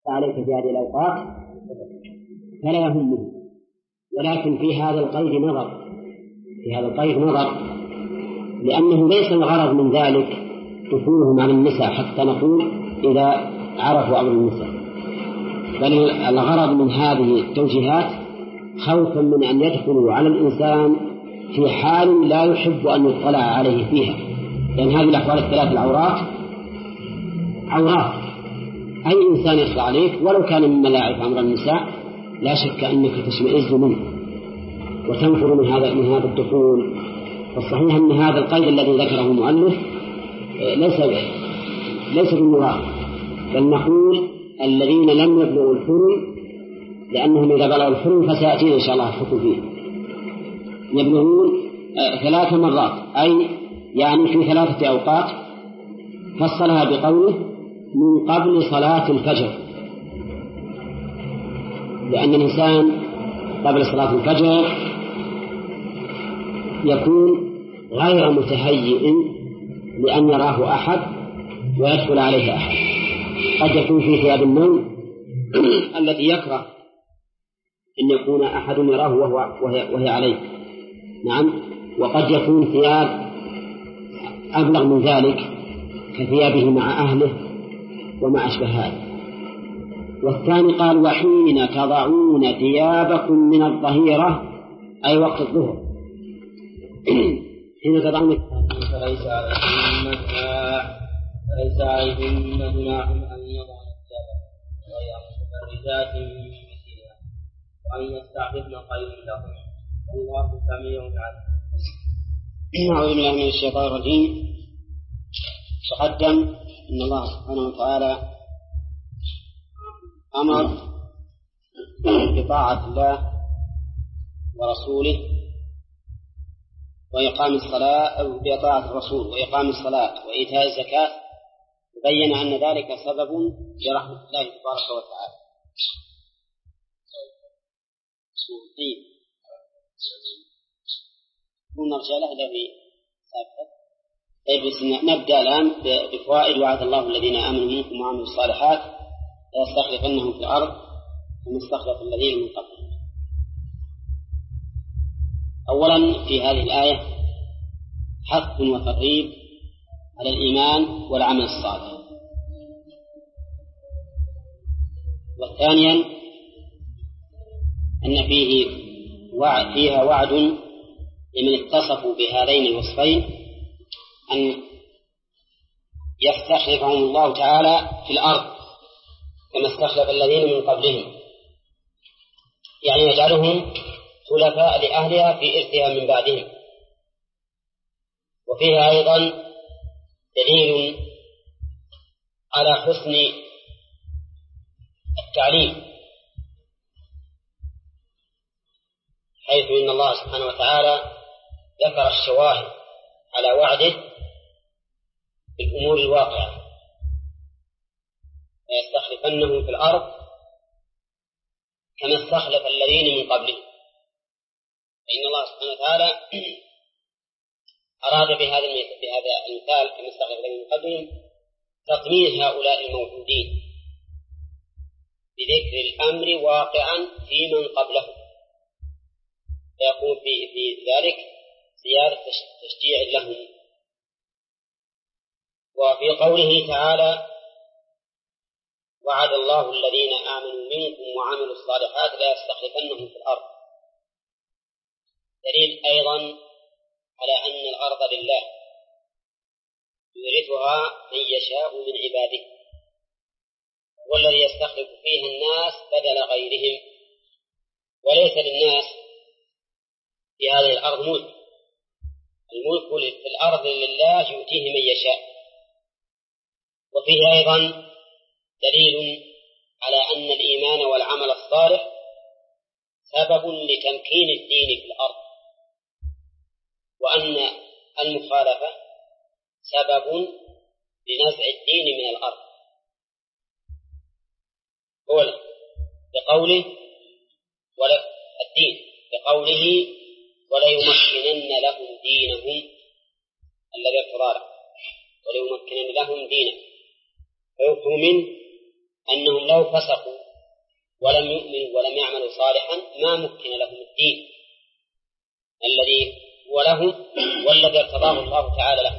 فعليك في هذه الأوقات فلا يهمه. ولكن في هذا القيد نظر، لأنه ليس الغرض من ذلك دخولهم على النساء حتى نقول إذا عرفوا أمر النساء، بل الغرض من هذه التوجيهات خوفا من أن يدخلوا على الإنسان في حال لا يحب أن يطلع عليه فيها، لأن هذه الأحوال الثلاث العورات أي إنسان يخفى عليك ولو كان مما لا يعرف أمر النساء لا شك أنك تشمئز منه وتنفر من هذا الدخول. فالصحيح أن هذا القيد الذي ذكره المؤلف ليس بالمراد، بل نقول الذين لم يبلغوا الحلم، لأنهم إذا بلغوا الحلم فسيأتينا إن شاء الله الحكم فيه، يبلغون 3 مرات، أي يعني في 3 أوقات، فصلها بقوله من قبل صلاة الفجر، لأن الإنسان قبل صلاة الفجر يكون غير متهيئ لأن يراه أحد ويدخل عليه أحد. قد يكون في ثياب النوم التي يكره أن يكون أحد يراه وهي عليه، نعم، وقد يكون ثياب أبلغ من ذلك كثيابه مع أهله وما أشبه هذا. والثاني قال وحين تضعون ثيابكم من الظهيرة، أي وقت الظهر، حين تضعون فليس عليهن جناح أن يضعن الثياب غير متبرجات من مثلها وأن يستعففن خير لهم والله سميع عليم. أعوذ بالله من الشيطان الرجيم. تقدم أن الله سبحانه وتعالى أمر بطاعة الله ورسوله وإقام الصلاة، أو بطاعة الرسول وإقام الصلاة وإيتاء الزكاة، وبين أن ذلك سبب لرحمة الله تبارك وتعالى. ونرجع له الذي سابق. نبدأ الآن بفوائد. وعد الله الذين آمنوا منكم وعملوا الصالحات ليستخلفنهم في الأرض كما استخلف الذين من قبلهم. أولا في هذه الآية حث وترغيب على الإيمان والعمل الصالح. والثانيا أن فيها وعد لمن اتصفوا بهذين الوصفين أن يستخلفهم الله تعالى في الأرض كما استخلف الذين من قبلهم، يعني يجعلهم خلفاء لأهلها في إرثها من بعدهم. وفيها أيضا دليل على حسن التعليم، حيث إن الله سبحانه وتعالى ذكر الشواهد على وعده بالأمور الواقعة، ليستخلفنهم في الأرض كما استخلف الذين من قبلهم. فإن الله سبحانه وتعالى أراد بهذا المثال كما استخلف الذين من قبلهم تطمين هؤلاء الموجودين بذكر الأمر واقعا في من قبلهم، فيكون في ذلك زيادة تشجيع لهم. وفي قوله تعالى وعد الله الذين آمنوا منكم وعملوا الصالحات لا يستخلفنهم في الأرض، دليل أيضا على أن الأرض لله يورثها من يشاء من عباده، والذي يستخلف فيها الناس بدل غيرهم، وليس للناس في هذه الأرض ملك، الملك في الأرض لله يؤتيه من يشاء. وفيه أيضا دليل على أن الإيمان والعمل الصالح سبب لتمكين الدين في الأرض، وأن المخالفة سبب لنزع الدين من الأرض. أولا بقوله ولا الدين بقوله وليمكنن لهم دينهم الذي ارتضى لهم، وليمكنن لهم دينهم، فيفهم منه أنهم لو فسقوا ولم يؤمنوا ولم يعملوا صالحا ما مكن لهم الدين الذي هو لهم والذي ارتضاه الله تعالى لهم.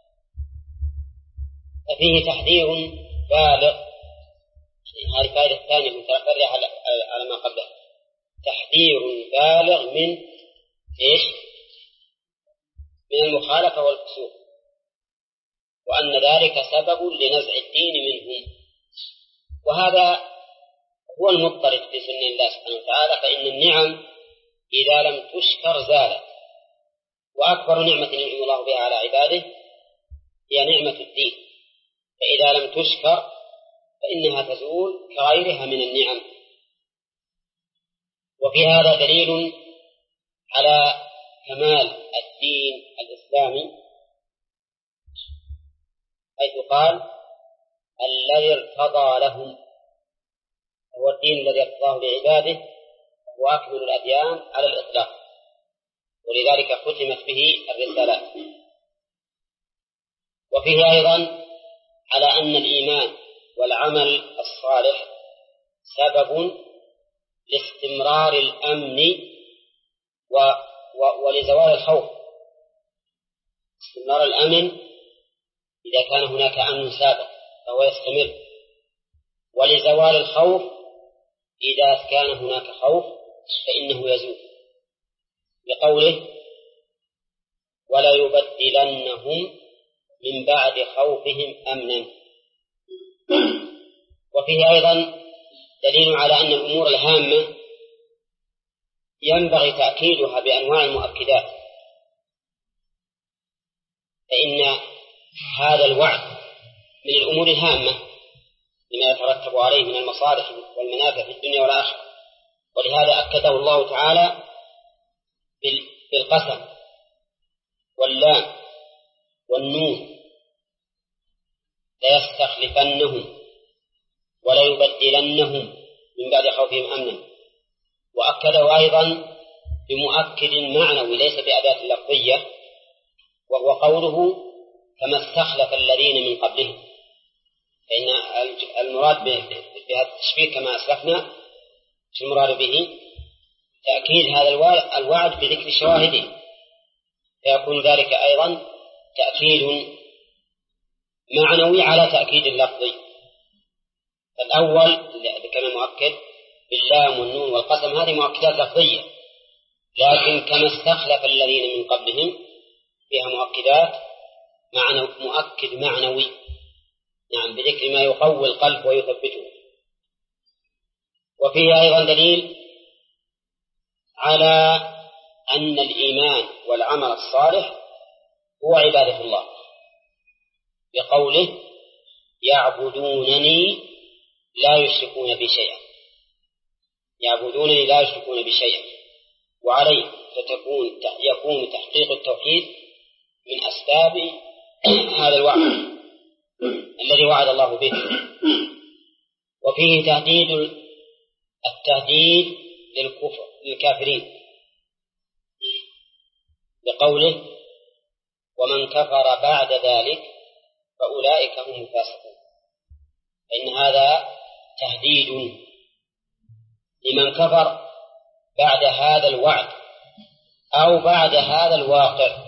ففيه تحذير بالغ، هذه الفائدة الثانية متفرعة على ما قبله، تحذير بالغ من إيش؟ من المخالفة والفسوق، وأن ذلك سبب لنزع الدين منهم. وهذا هو المضطرد في سنة الله سبحانه وتعالى، فإن النعم إذا لم تشكر زالت، وأكبر نعمة ينعم الله بها على عباده هي نعمة الدين، فإذا لم تشكر فإنها تزول كغيرها من النعم. وفي هذا دليل على كمال الدين الإسلامي، حيث قال الذي ارتضى لهم، هو الدين الذي ارتضاه لعباده، هو أكمل الأديان على الإطلاق، ولذلك ختمت به الرسالات. وفيه أيضا على أن الإيمان والعمل الصالح سبب لاستمرار الأمن ولزوال الخوف. استمرار الأمن إذا كان هناك أمن سابق فهو يستمر، ولزوال الخوف إذا كان هناك خوف فإنه يزول، لقوله ولا يبدلنهم من بعد خوفهم أمنا. وفيه أيضا دليل على أن الأمور الهامة ينبغي تأكيدها بأنواع المؤكدات، فإن هذا الوعد من الأمور الهامة لما يترتب عليه من المصالح والمنافع في الدنيا والآخرة، ولهذا أكده الله تعالى بالقسم واللام والنون ليستخلفنهم وليبدلنهم من بعد خوفهم أمنا. وأكده أيضا بمؤكد معنوي ليس بأداة لفظية، وهو قوله كما استخلف الذين من قبلهم، فإن المراد بهذا التشبيه كما أسلفنا شو المراد به؟ تأكيد هذا الوعد بذكر شواهده، فيكون ذلك أيضا تأكيد معنوي على تأكيد اللفظي. الأول اللي كان مؤكد باللام والنون والقسم هذه مؤكدات لفظية، لكن كما استخلف الذين من قبلهم فيها مؤكدات مؤكد معنوي، نعم، بذكر ما يقوي القلب ويثبته. وفيه أيضا دليل على أن الإيمان والعمل الصالح هو عبادة الله، بقوله يعبدونني لا يشركون بي شيئا، يعبدونني لا يشركون بي شيئا، وعليه يكون تحقيق التوحيد من أسباب هذا الوعد الذي وعد الله به. وفيه التهديد للكافرين بقوله ومن كفر بعد ذلك فأولئك هم الفاسقون، إن هذا تهديد لمن كفر بعد هذا الوعد أو بعد هذا الواقع.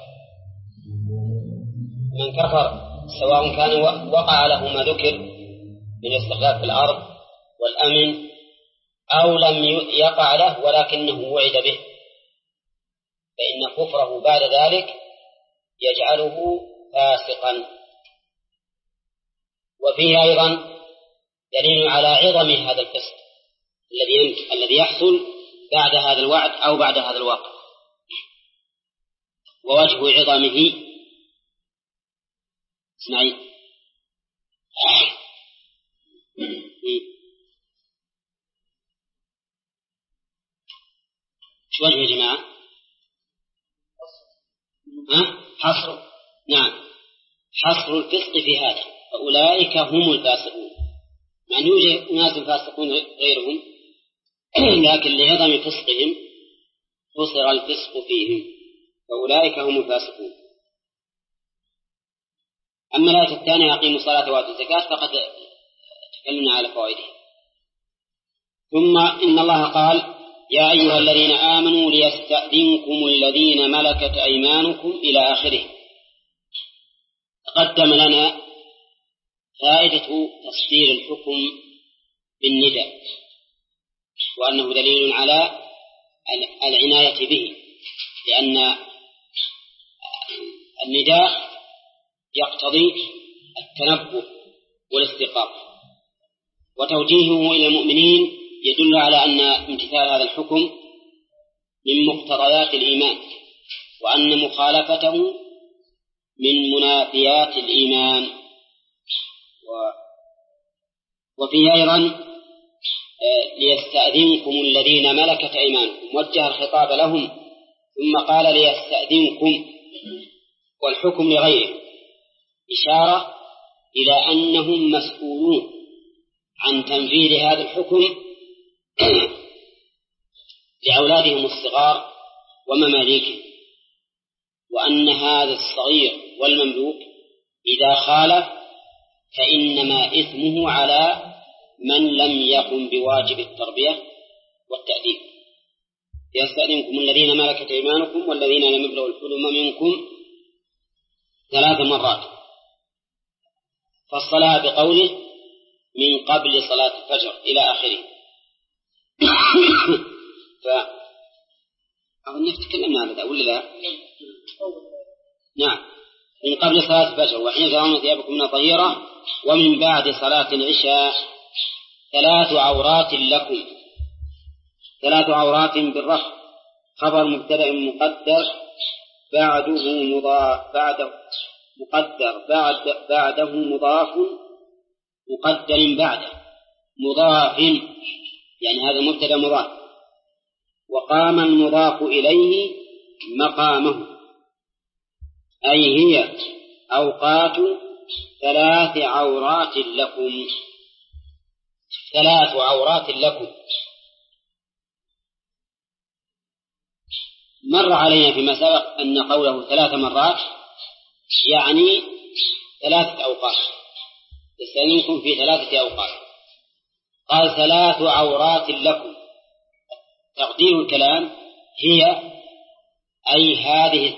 من كفر سواء كان وقع له ما ذكر من الاستقلال في الأرض والأمن أو لم يقع له ولكنه وعد به، فإن كفره بعد ذلك يجعله فاسقا. وفيه أيضا دليل على عظم هذا الفسق الذي يحصل بعد هذا الوعد أو بعد هذا الواقع، ووجه عظمه اسمعي شو وجه يا جماعة؟ حصر، نعم، حصر الفسق في هذا فأولئك هم الفاسقون، مع أن يوجد أناس فاسقون غيرهم، لكن لعظم فسقهم حصر الفسق فيهم فأولئك هم الفاسقون. أما الآية الثانية أقيموا الصلاة وآتوا الزكاة فقد تكلمنا على فوائده. ثم إن الله قال يا أيها الذين آمنوا ليستأذنكم الذين ملكت أيمانكم إلى آخره. تقدم لنا فائدة تفسير الحكم بالنداء، وأنه دليل على العناية به، لأن النداء يقتضي التنبه والاستيقاظ، وتوجيهه إلى المؤمنين يدل على أن امتثال هذا الحكم من مقتضيات الإيمان، وأن مخالفته من منافيات الإيمان. وفيه أيضا ليستأذنكم الذين ملكت أيمانكم، وجه الخطاب لهم ثم قال ليستأذنكم، والحكم لغيره، إشارة إلى أنهم مسؤولون عن تنفيذ هذا الحكم لأولادهم الصغار ومماليكهم، وأن هذا الصغير والمملوك إذا خالف فإنما إثمه على من لم يقم بواجب التربية والتأديب. يستأذنكم الذين ملكت أيمانكم والذين لم يبلغوا الحلم منكم 3 مرات، فصلها بقوله من قبل صلاة الفجر إلى آخره. أظن تكلمنا عن هذا ولا لا؟ نعم، من قبل صلاة الفجر وحين ترون ثيابكم من الظهيرة ومن بعد صلاة العشاء 3 عورات لكم. 3 عورات بالرفع، خبر مبتدأ مقدر بعده مضاف، بعده مضاف مقدر بعده مضاف، يعني هذا مبتدأ مضاف، وقام المضاف إليه مقامه، أي هي أوقات 3 عورات لكم. 3 عورات لكم. مر علينا فيما سبق أن قوله 3 مرات يعني 3 أوقات، يستأذنكم في 3 أوقات. قال 3 عورات لكم، تقدير الكلام هي أي هذه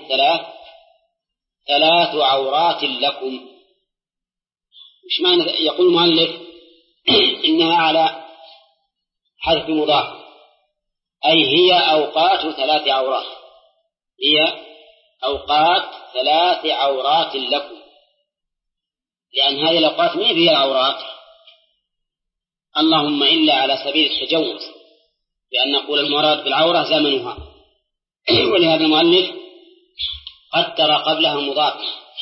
3 عورات لكم. مش معنى يقول المؤلف إنها على حذف مضاف، أي هي أوقات 3 عورات، هي أوقات 3 عورات لكم، لأن هذه الأوقات ما هي العورات، اللهم إلا على سبيل التجوز، لأن نقول المراد بالعورة زمنها، ولهذا المؤلف قدر قبلها مضاف،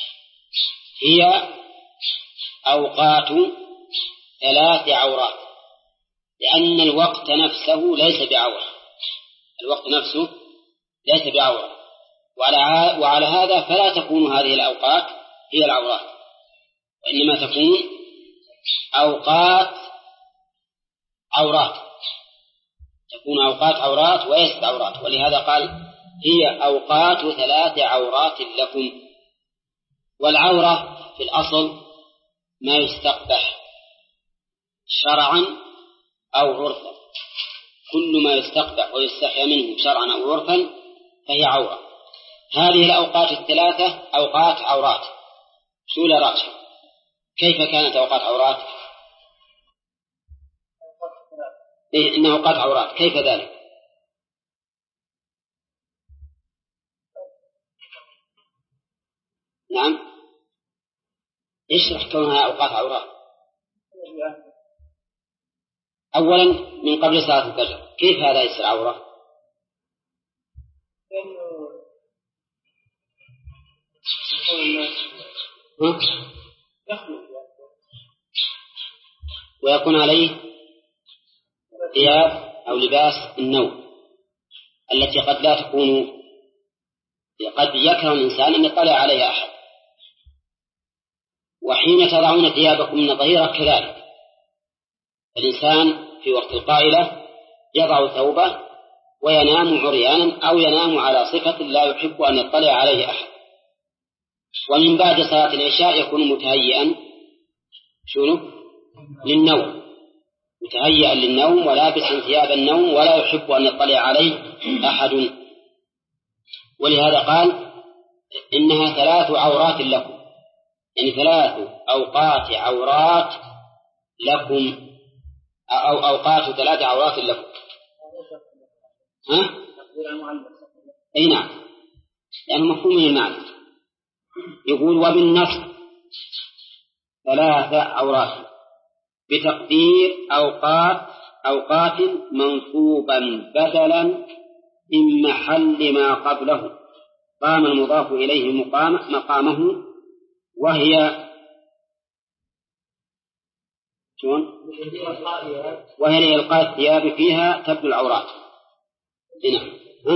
هي أوقات 3 عورات، لأن الوقت نفسه ليس بعورة، الوقت نفسه ليس بعورة، وعلى هذا فلا تكون هذه الأوقات هي العورات، وإنما تكون أوقات عورات، تكون أوقات عورات وليست عورات، ولهذا قال هي أوقات 3 عورات لكم. والعورة في الأصل ما يستقبح شرعا أو عرفا، كل ما يستقبح ويستحيا منه شرعا أو عرفا فهي عورة. هذه الأوقات 3 أوقات عورات. سؤال راشد، كيف كانت أوقات عورات؟ إنها أوقات عورات، كيف ذلك؟ نعم، اشرح كونها أوقات عورات. أولا من قبل صلاة الفجر، كيف هذا يصير عورة؟ ويكون عليه ثياب أو لباس النوم التي قد لا تكون، قد يكره الإنسان أن يطلع عليها أحد. وحين تضعون ثيابكم من الظهيرة كذلك، الإنسان في وقت القائلة يضع ثوبه وينام عريانا أو ينام على صفة لا يحب أن يطلع عليه أحد. ومن بعد صلاة العشاء يكون متهيئا للنوم، متهيئا للنوم ولابسا ثياب النوم ولا يحب أن يطلع عليه أحد. ولهذا قال إنها 3 عورات لكم، يعني 3 أوقات عورات لكم، أو أوقات 3 عورات لكم. ها؟ أي نعم، يعني مفهوم من المعنى. يقول وبالنص 3 عورات بتقدير أوقات منصوبا بدلا من محل ما قبله قام المضاف إليه مقامه، وهي إلقاء الثياب فيها تبدو العورات. هنا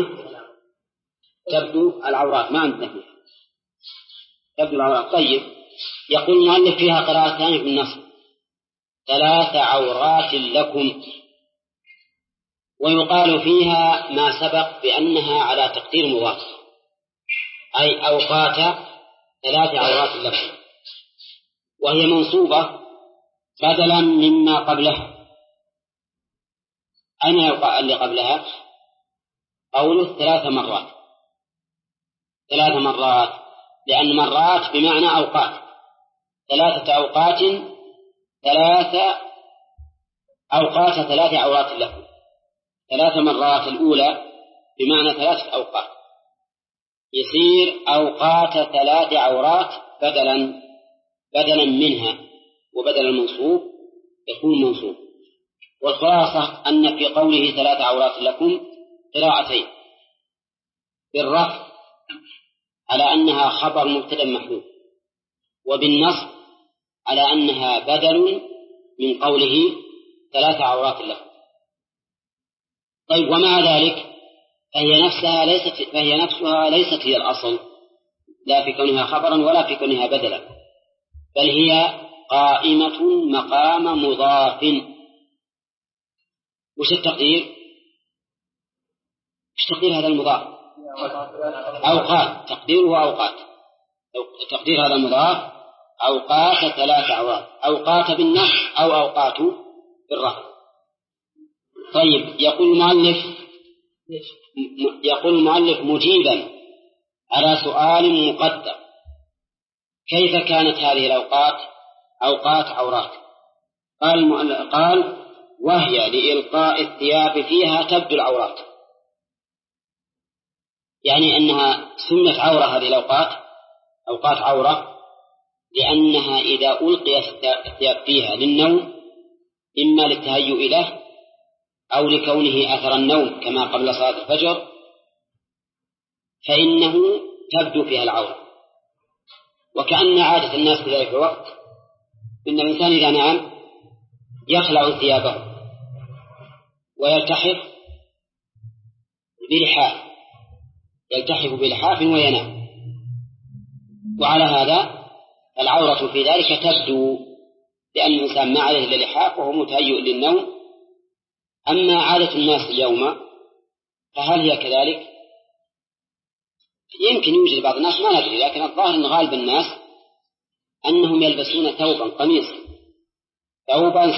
تبدو العورات، ما عندنا فيها تبدو العورات. طيب، يقول المؤلف فيها قراءتان في النصب 3 عورات لكم، ويقال فيها ما سبق بأنها على تقدير مضاف، أي أوقات 3 عورات لكم، وهي منصوبة بدلا مما قبلها. أين اللي قبلها؟ قوله 3 مرات، 3 مرات، لأن مرات بمعنى أوقات، 3 أوقات، 3 أوقات 3 عورات لكم. 3 مرات الأولى بمعنى 3 أوقات، يصير أوقات 3 عورات بدلا منها، وبدل المنصوب يكون منصوب. والخلاصة أن في قوله 3 عورات لكم قراءتين: بالرفع على أنها خبر مبتدأ محذوف، وبالنصب على أنها بدل من قوله 3 عورات لكم. طيب، ومع ذلك فهي نفسها ليست هي الأصل، لا في كونها خبرا ولا في كونها بدلا، بل هي قائمة مقام مضاف. وش التقدير؟ وش تقدير هذا المضاف؟ أوقات، تقديره أوقات، تقدير هذا المضاف أوقات 3 عورات، أوقات بالنصب أو أوقات بالرفع. طيب، يقول المؤلف مجيبا على سؤال مقدر: كيف كانت هذه الأوقات أوقات عورات؟ قال وهي لإلقاء الثياب فيها تبدو العورات، يعني أنها سمت عورة هذه الأوقات أوقات عورة لأنها إذا ألقي الثياب فيها للنوم، إما للتهيؤ له أو لكونه أثر النوم كما قبل صلاة الفجر، فإنه تبدو فيها العورة. وكأن عادة الناس في ذلك الوقت إن الإنسان إذا نام يخلع ثيابه ويلتحف بلحاف وينام، وعلى هذا العورة في ذلك تبدو، لأن الإنسان ما عليه إلا لحاف وهو متهيئ للنوم. أما عادة الناس اليوم فهل هي كذلك؟ يمكن يوجد بعض الناس، ما ندري، لكن الظاهر أن غالب الناس أنهم يلبسون ثوبا قميصا، ثوبا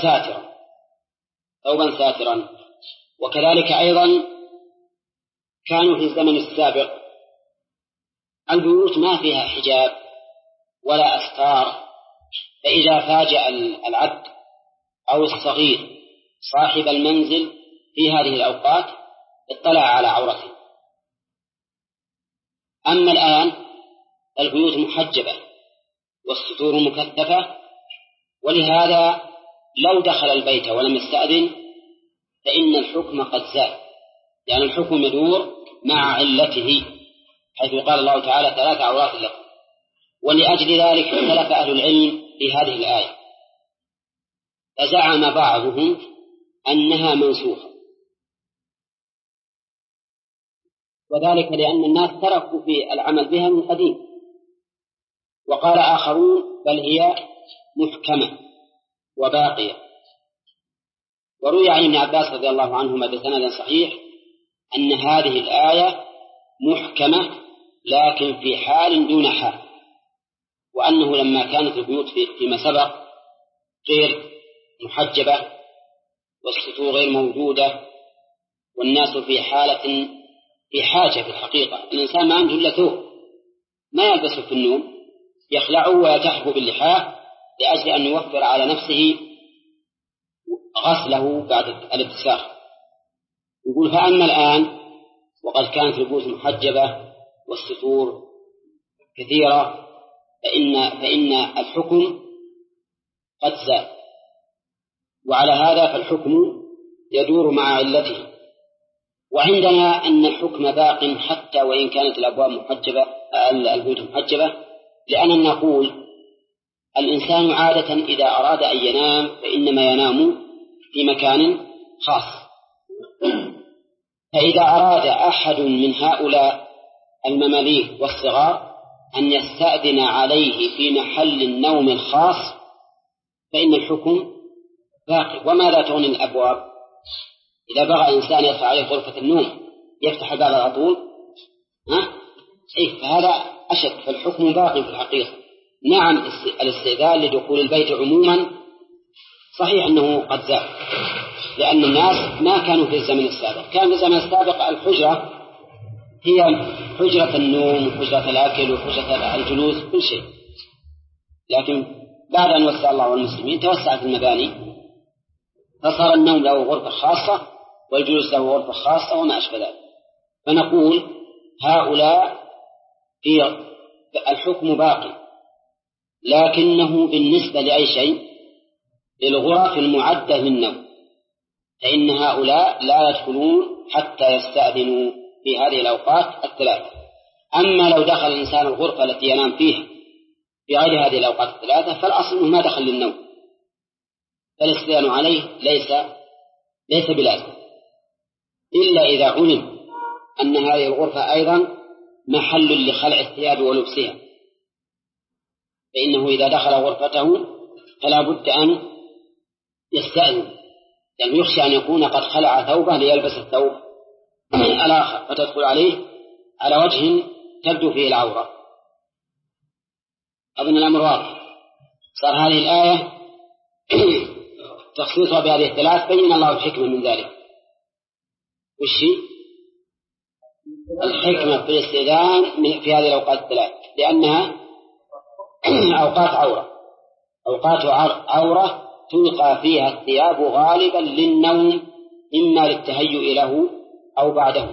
ساترا. وكذلك أيضا كانوا في الزمن السابق البيوت ما فيها حجاب ولا أستار، فإذا فاجأ العبد أو الصغير صاحب المنزل في هذه الأوقات اطلع على عورته. أما الآن البيوت محجبة والستور مكثفة، ولهذا لو دخل البيت ولم يستأذن فإن الحكم قد زال، لأن الحكم يدور مع علته، حيث قال الله تعالى 3 عورات لكم. ولأجل ذلك اختلف أهل العلم في هذه الآية، فزعم بعضهم أنها منسوخة، وذلك لأن الناس تركوا في العمل بها من قديم، وقال آخرون بل هي محكمة وباقية. وروي عن ابن عباس رضي الله عنهما بسند صحيح أن هذه الآية محكمة لكن في حال دون حال، وأنه لما كانت البيوت فيما سبق غير محجبة والسطور غير موجودة والناس في حاجة في الحقيقة. الإنسان ما عنده إلا ثوب ما يلبسه في النوم، يخلعه ويلتحف باللحاف لأجل أن يوفر على نفسه غسله بعد الاتساخ. يقول فأما الآن وقد كانت الرؤوس محجبة والسطور كثيرة فإن الحكم قد زاد، وعلى هذا فالحكم يدور مع علته. وعندنا أن الحكم باق حتى وإن كانت الأبواب محجبة البيوت محجبة، لأننا نقول الإنسان عادة إذا أراد أن ينام فإنما ينام في مكان خاص، فإذا أراد أحد من هؤلاء المماليك والصغار أن يستأذن عليه في محل النوم الخاص فإن الحكم باقي. وماذا تغني الأبواب؟ إذا بغى إنسان يدخل عليه غرفة النوم يفتح الباب على طول، فهذا أشد، فالحكم باقي في الحقيقة. نعم الاستئذان لدخول البيت عموما صحيح أنه قد زاد، لأن الناس ما كانوا في الزمن السابق، كان في الزمن السابق الحجرة هي حجرة النوم وحجرة الأكل وحجرة الجلوس كل شيء، لكن بعد أن وسع الله والمسلمين توسعت المباني فصار النوم له غرفة خاصة والجلوس له غرفة خاصة وما أشبه ذلك. فنقول هؤلاء في الحكم باقي، لكنه بالنسبة لأي شيء للغرف المعدة للنوم، فإن هؤلاء لا يدخلون حتى يستأذنوا في هذه الأوقات الثلاثة. أما لو دخل الإنسان الغرفة التي ينام فيها في غير هذه الأوقات الثلاثة فالأصل أنه ما دخل للنوم، فالاستئذان عليه ليس بلازم، إلا إذا علم أن هذه الغرفة أيضا محل لخلع الثياب ولبسها، فإنه إذا دخل غرفته فلا بد أن يستأذن، يعني يخشى أن يكون قد خلع ثوبه ليلبس الثوب الآخر فتدخل عليه على وجه تبدو فيه العورة. أظن الأمر واضح. صار هذه الآية تخصيصها بهذه الثلاث بين الله الحكمة من ذلك. والشيء الحكمة في الاستئذان في هذه الأوقات الثلاث لأنها أوقات عورة تلقى فيها الثياب غالبا للنوم، إما للتهيؤ له أو بعده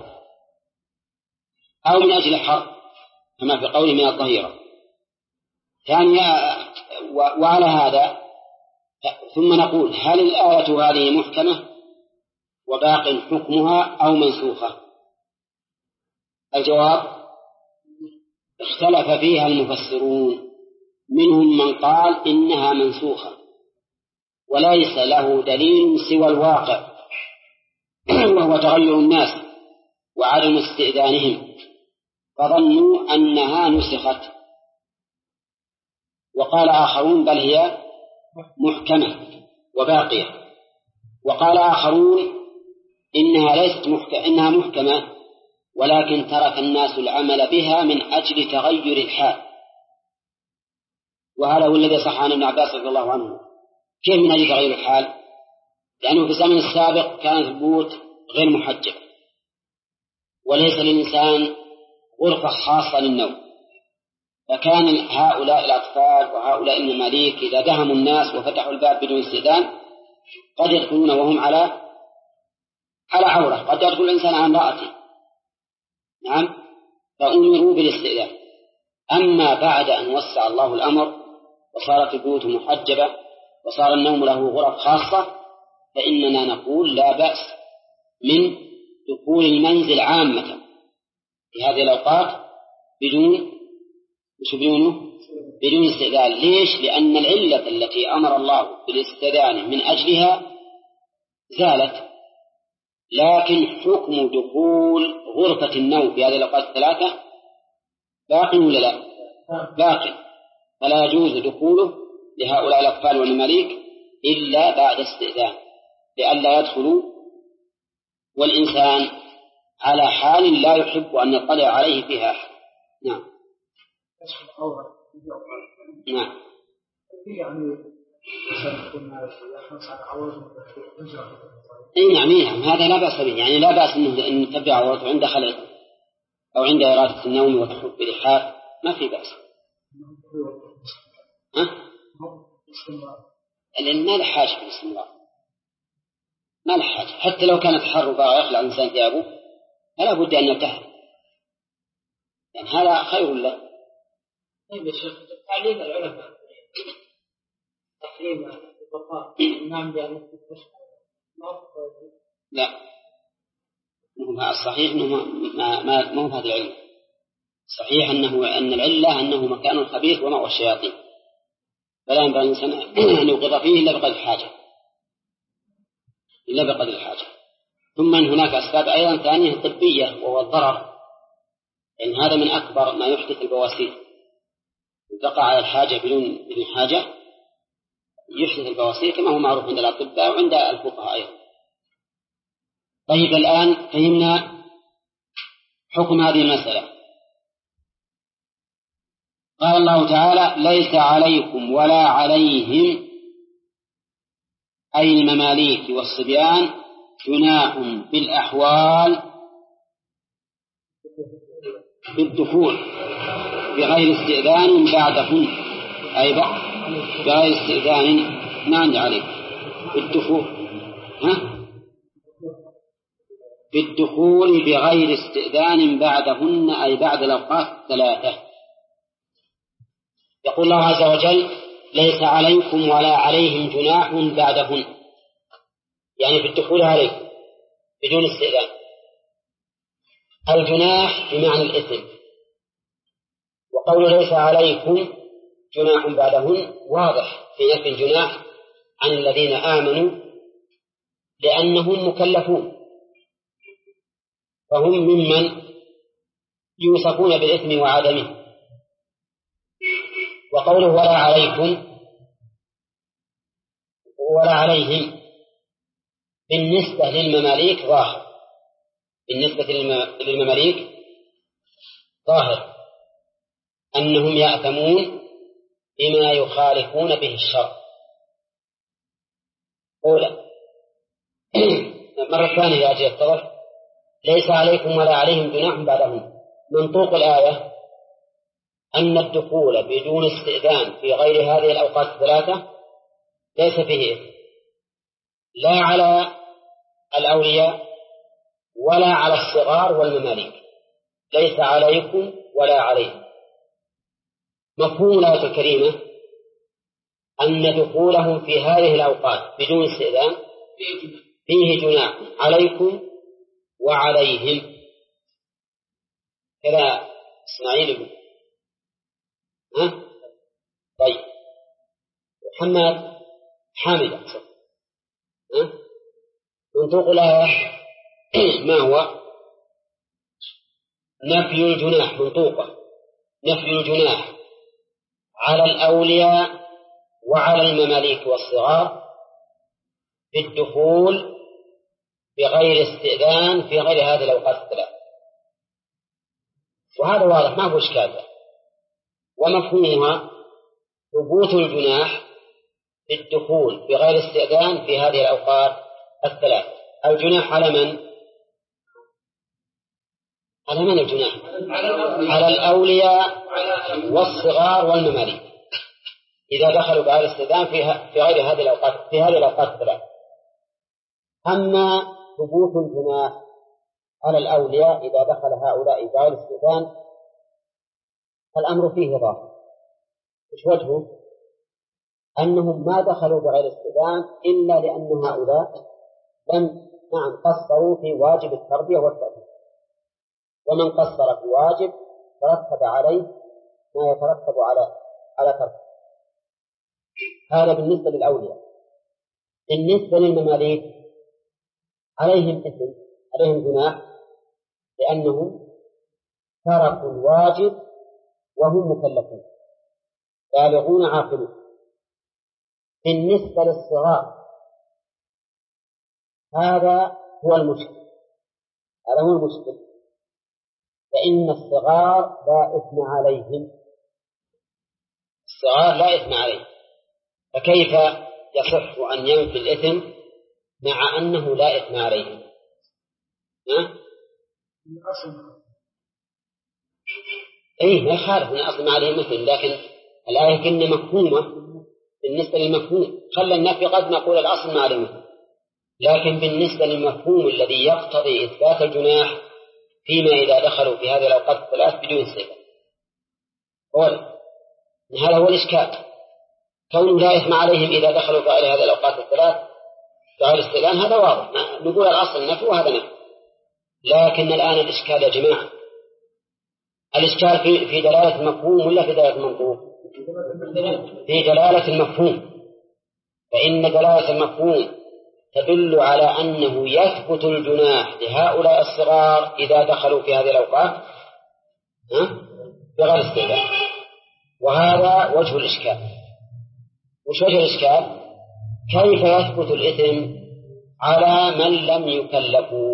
أو من أجل الحر كما في قوله من الظهيرة. ثانيا وعلى هذا ثم نقول هل الآية هذه محكمة وباق حكمها أو منسوخة؟ الجواب اختلف فيها المفسرون، منهم من قال إنها منسوخة وليس له دليل سوى الواقع وهو تغير الناس وعدم استئذانهم، فظنوا أنها نسخت. وقال آخرون بل هي محكمة وباقية. وقال آخرون إنها محكمة ولكن ترك الناس العمل بها من أجل تغير الحال، وهذا هو الذي صح عن ابن عباس رضي الله عنه. كيف من أجل تغير الحال؟ لأنه في الزمن السابق كانت البيوت غير محجبة وليس للإنسان غرفة خاصة للنوم، فكان هؤلاء الأطفال وهؤلاء المماليك إذا دهموا الناس وفتحوا الباب بدون استئذان قد يدخلون وهم على عورة، قد يدخل الإنسان عن امرأته، نعم، فأمروا بالاستئذان. أما بعد أن وسع الله الأمر وصارت البيوت محجبة وصار النوم له غرف خاصة فإننا نقول لا بأس من دخول المنزل عامة في هذه الأوقات بدون استئذان. ليش؟ لأن العلة التي أمر الله بالاستئذان من أجلها زالت، لكن حكم دخول غرفة النوم في هذه الأوقات الثلاثة باقي ولا لا؟ باقي، فلا يجوز دخوله لهؤلاء الأطفال والمماليك إلا بعد استئذان لئلا يدخلوا والإنسان على حال لا يحب أن يطلع عليه فيها أحد. نعم. نعم. يعني اي نعم هذا لا بأس به، يعني لا بأس ان تبدأ عورته عند خلق او عند إرادة النوم والحب بالإلحاد، ما في بأس. لأن ما له حاجة بالاستمرار، ما له حاجة، حتى لو كانت تحرك أو يخلع الإنسان ثيابه فلا بد أن يلتحف، يعني هذا خير له. طيب يا شيخ، تعليم العلماء تحريم البقاء نعم بأن لا، الصحيح أنه ما هو هذا العلم، صحيح أن العلة أنه مكان خبيث ومأوى الشياطين، فلا ينبغي الإنسان أن يوقظ فيه إلا بقدر الحاجة. ثم أن هناك أسباب أيضا ثانية طبية وهو الضرر، يعني هذا من أكبر ما يحدث البواسير، تقع على الحاجة بدون حاجة يحدث البواسير كما هو معروف عند الأطباء وعند الفقهاء أيضا. طيب الآن فهمنا حكم هذه المسألة. قال الله تعالى: ليس عليكم ولا عليهم أي المماليك والصبيان جناح بالأحوال بالدخول بغير استئذان بعدهن، أي بغير استئذان ما عندي عليك بالدخول، بالدخول بغير استئذان بعدهن، أي بعد الأوقات 3. يقول الله عز وجل: ليس عليكم ولا عليهم جناح بعدهن، يعني بالدخول عليكم بدون استئذان. الجناح بمعنى الإثم، وقول ليس عليكم جناح بعدهن واضح في نفي الجناح عن الذين آمنوا، لأنهم مكلفون فهم ممن يوصفون بالإثم وعدمه. وقوله ولا عليكم ولا عليهم بالنسبة للمماليك ظاهر، بالنسبة للمماليك ظاهر أنهم يأثمون بما يخالفون به الشرع. أولا مرة ثانية يأتي يتضح: ليس عليكم ولا عليهم جناح بعدهم. منطوق الآية أن الدخول بدون استئذان في غير هذه الأوقات 3 ليس فيه إثم، لا على الأولياء ولا على الصغار والمماليك، ليس عليكم ولا عليهم. مفهوم الآية الكريمة أن دخولهم في هذه الأوقات بدون استئذان فيه جناح عليكم وعليهم. كذا إسماعيل بن طيب حامد منطوق الآية ما هو؟ نفي الجناح. منطوقة نفي الجناح على الأولياء وعلى المماليك والصغار بالدخول بغير استئذان في غير هذه الأوقات 3، وهذا واضح ما هو إشكال. ومفهومها ثبوت الجناح بالدخول بغير استئذان في هذه الأوقات 3. الجناح على من؟ على من الجناح؟ على الأولياء والصغار والمماليك إذا دخلوا بغير استئذان في غير هذه الأوقات، في هذه الأوقات 3. أما ثبوت الجناح على الأولياء إذا دخل هؤلاء بغير استئذان الأمر فيه ظاهر. إيش وجهه؟ أنهم ما دخلوا بغير استئذان إلا لأن هؤلاء لم قصروا في واجب التربية والتأديب، ومن قصر في واجب ترتب عليه ما يترتب على تركه. هذا بالنسبة للأولياء. بالنسبة للمماليك عليهم إثم، عليهم جناح، لأنهم تركوا الواجب وهم مكلفون بالغون عاقلون. بالنسبة للصغار هذا هو المشكل، فإن الصغار لا إثم عليهم، الصغار لا إثم عليهم، فكيف يصح أن ينفي الإثم مع أنه لا إثم عليه؟ أي ما يخالف من أصل ما عليه مثل، لكن الآية كنا مفهومة بالنسبة للمفهوم. خلى النفي قد نقول الأصل ما عليه مثل، لكن بالنسبة للمفهوم الذي يقتضي إثبات الجناح فيما إذا دخلوا في هذه الأوقات الثلاث بدون صفة، هذا هو الإشكال. كون لا إثم عليهم إذا دخلوا في هذه الأوقات الثلاث فعل الاستئذان هذا واضح، نقول الأصل النفي وهذا نفي. لكن الآن الإشكال يا جماعة، الإشكال في دلالة المفهوم ولا في دلالة المنطوق؟ في دلالة المفهوم. فإن دلالة المفهوم تدل على أنه يثبت الجناح لهؤلاء الصغار إذا دخلوا في هذه الأوقات بغير استئذان، وهذا وجه الإشكال. وش وجه الإشكال؟ كيف يثبت الإثم على من لم يكلفوا؟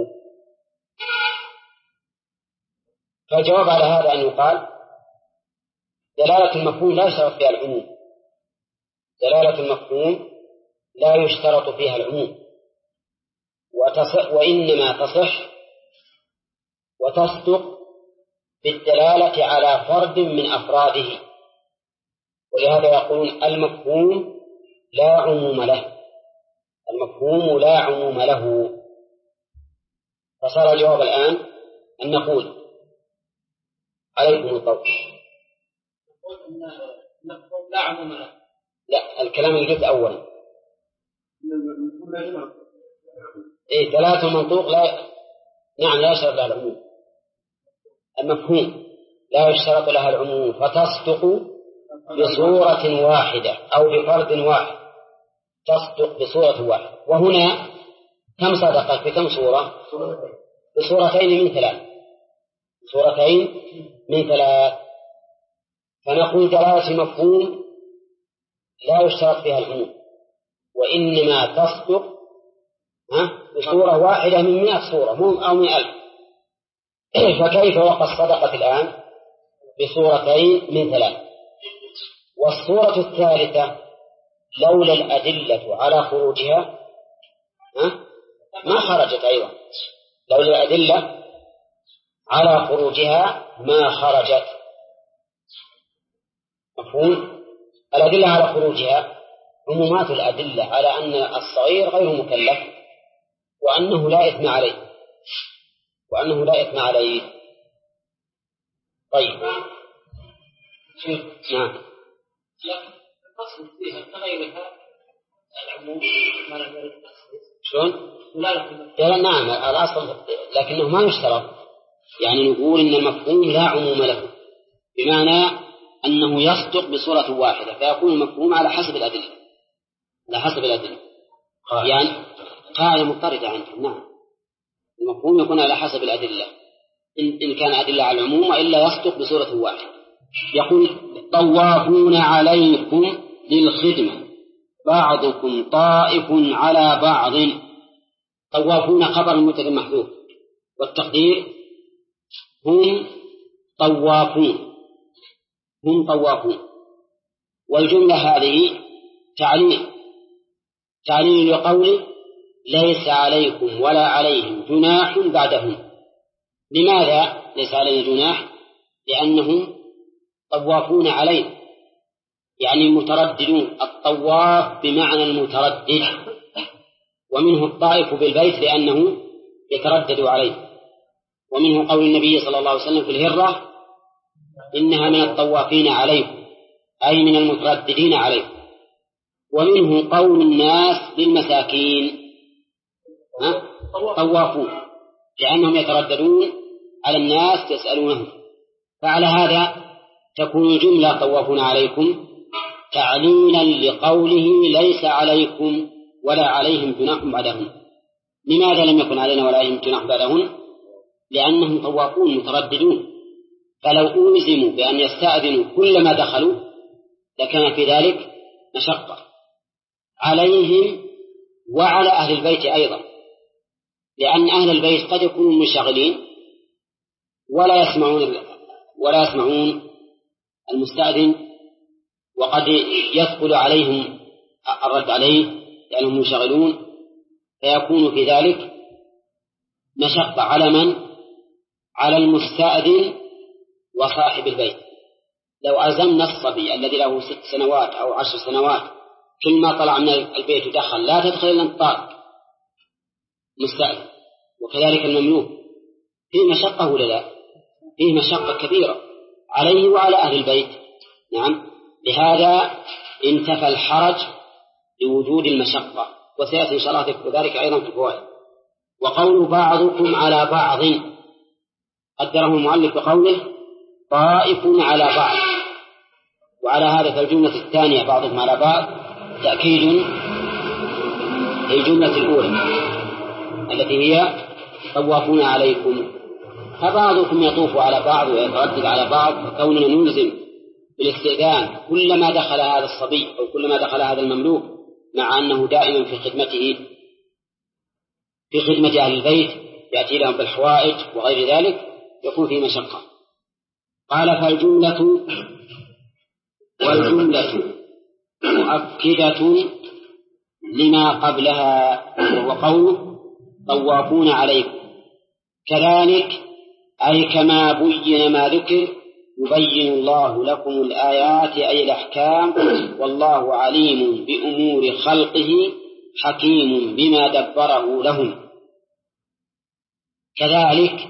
فالجواب على هذا أن يقال دلالة المفهوم لا يشترط فيها العموم، دلالة المفهوم لا يشترط فيها العموم، وإنما تصح وتصدق بالدلالة على فرد من أفراده. ولهذا يقولون المفهوم لا عموم له، المفهوم لا عموم له. فصار الجواب الآن أن نقول عليكم القول المفهوم لا عموم له. لا، الكلام الجزء أولا دلالة المنطوق لا، نعم لا يشترط لها العموم. المفهوم لا يشترط لها العموم، فتصدق بصورة واحدة أو بفرد واحد، تصدق بصورة واحدة. وهنا كم صدقت بكم صورة؟ بصورتين من ثلاث، بصورتين من ثلاث. فنقول دلالة المفهوم لا يشترط فيها العموم، وإنما تصدق بصورة واحدة من 100 صورة أو من 1000. فكيف وقد صدقت الآن بصورتين من ثلاث؟ والصورة الثالثة لولا الأدلة على خروجها ما خرجت أيضا، لولا الأدلة على خروجها ما خرجت. مفهوم؟ الأدلة على خروجها عمومات الأدلة على أن الصغير غير مكلف وأنه لا إثم عليه، وأنه لا إثم عليه. طيب نعم، لكن الأصل فيها كغيرها العموم ما لم يرد التخصيص. شلون؟ نعم الأصل، لكنه ما يشترط. يعني نقول إن المفهوم لا عموم له، بمعنى أنه يصدق بصورة واحدة، فيكون المفهوم على حسب الأدلة، على حسب الأدلة. يعني قاعدة مضطردة عندهم. نعم، المفهوم يكون على حسب الأدلة، إن كان أدلة على العموم، وإلا يصدق بصورة واحدة. يقول طوافون عليكم للخدمة بعضكم طائف على بعض. طوافون خبر مبتدأ محذوف، والتقدير هم طوافون، هم طوافون. والجملة هذه تعليل لقوله ليس عليكم ولا عليهم جناح بعدهم. لماذا ليس عليهم جناح؟ لأنهم طوافون علينا، يعني مترددون. الطواف بمعنى المتردد، ومنه الطائف بالبيت لأنه يتردد عليه. ومنه قول النبي صلى الله عليه وسلم في الهرة إنها من الطوافين عليكم، أي من المترددين عليكم. ومنه قول الناس للمساكين طوافون، لأنهم يترددون على الناس يسألونهم. فعلى هذا تكون الجملة طوافون عليكم تعليلا لقوله ليس عليكم ولا عليهم جناح بعدهم. لماذا لم يكن علينا ولا عليهم جناح بعدهم؟ لأنهم طوافون مترددون، فلو ألزموا بأن يستأذنوا كلما دخلوا لكان في ذلك مشقة عليهم وعلى أهل البيت أيضا، لأن أهل البيت قد يكونوا منشغلين ولا يسمعون المستأذن، وقد يثقل عليهم الرد عليه لأنهم منشغلون، فيكون في ذلك مشقة على من؟ على المستأذن وصاحب البيت. لو ألزمنا الصبي الذي له 6 سنوات أو 10 سنوات كل ما طلع من البيت ودخل لا تدخل إلا أنت طالق مستأذن، وكذلك المملوك، فيه مشقة ولا لا؟ فيه مشقة كبيرة عليه وعلى أهل البيت. نعم، لهذا انتفى الحرج لوجود المشقة، وسيأتي إن شاء الله ذكر ذلك أيضا في الفوائد. وقول بعضكم على بعض قدره المؤلف بقوله طائف على بعض، وعلى هذا فالجملة الثانية بعضهم على بعض تأكيد للجملة الأولى التي هي طوافون عليكم، فبعضكم يطوف على بعض ويتردد على بعض، فكوننا نلزم بالاستئذان كلما دخل هذا الصبي أو كلما دخل هذا المملوك مع أنه دائما في خدمة أهل البيت يأتي لهم بالحوائج وغير ذلك يكون في مشقة. قال فالجملة والجملة مؤكدة لما قبلها، وهو قوله طوافون عليكم، كذلك أي كما بين ما ذكر يبين الله لكم الآيات أي الأحكام، والله عليم بأمور خلقه حكيم بما دبره لهم. كذلك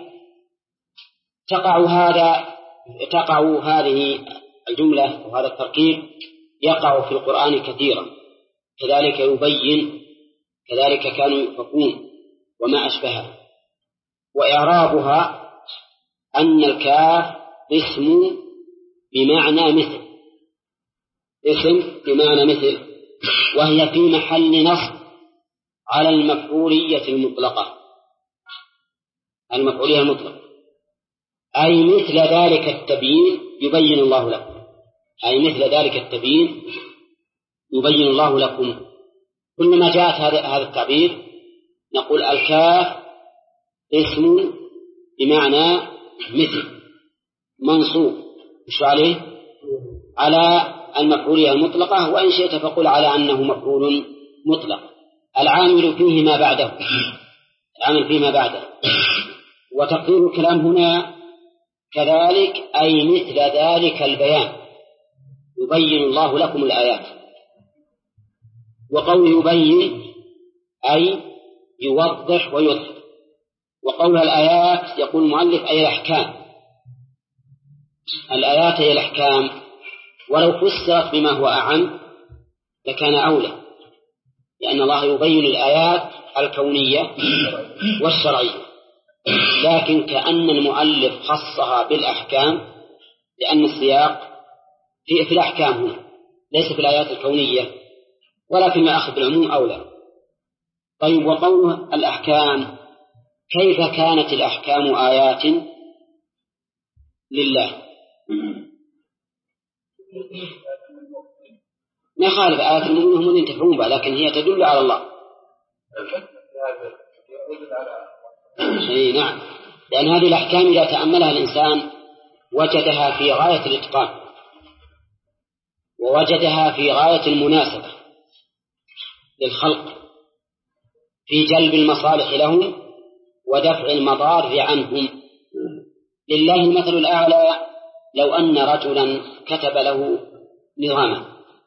تقع هذه الجملة وهذا التركيب يقع في القرآن كثيرا، كذلك يبين، كذلك كانوا يؤفكون وما أشبهه. وإعرابها أن الكاف اسم بمعنى مثل، اسم بمعنى مثل، وهي في محل نصب على المفعولية المطلقة، المفعولية المطلقة، أي مثل ذلك التبيين يبين الله لكم، أي مثل ذلك التبيين يبين الله لكم. كلما جاءت هذا التعبير نقول الكاف اسم بمعنى مثل منصوب مش عليه على المفعولية المطلقة، وإن شئت فقل على أنه مفعول مطلق، العامل فيه ما بعده، العامل فيه ما بعده. وتقدير الكلام هنا كذلك أي مثل ذلك البيان يبين الله لكم الآيات. وقول يبين أي يوضح ويظهر، وقول الآيات يقول المؤلف أي الأحكام، الآيات هي الأحكام، ولو فسرت بما هو أعم لكان أولى، لأن الله يبين الآيات الكونية والشرعية، لكن كأن المؤلف خصها بالأحكام لأن السياق في الأحكام هنا ليس في الآيات الكونية، ولكن ما أخذ بالعموم أولى. طيب، وقوله الأحكام كيف كانت الأحكام آيات لله؟ ما خالف آيات المؤمنين هم ينتفعون بها، لكن هي تدل على الله. نعم، لأن هذه الأحكام إذا تأملها الإنسان وجدها في غاية الإتقان، ووجدها في غاية المناسبة للخلق في جلب المصالح لهم ودفع المضار عنهم. لله المثل الأعلى لو أن رجلا كتب له نظاما،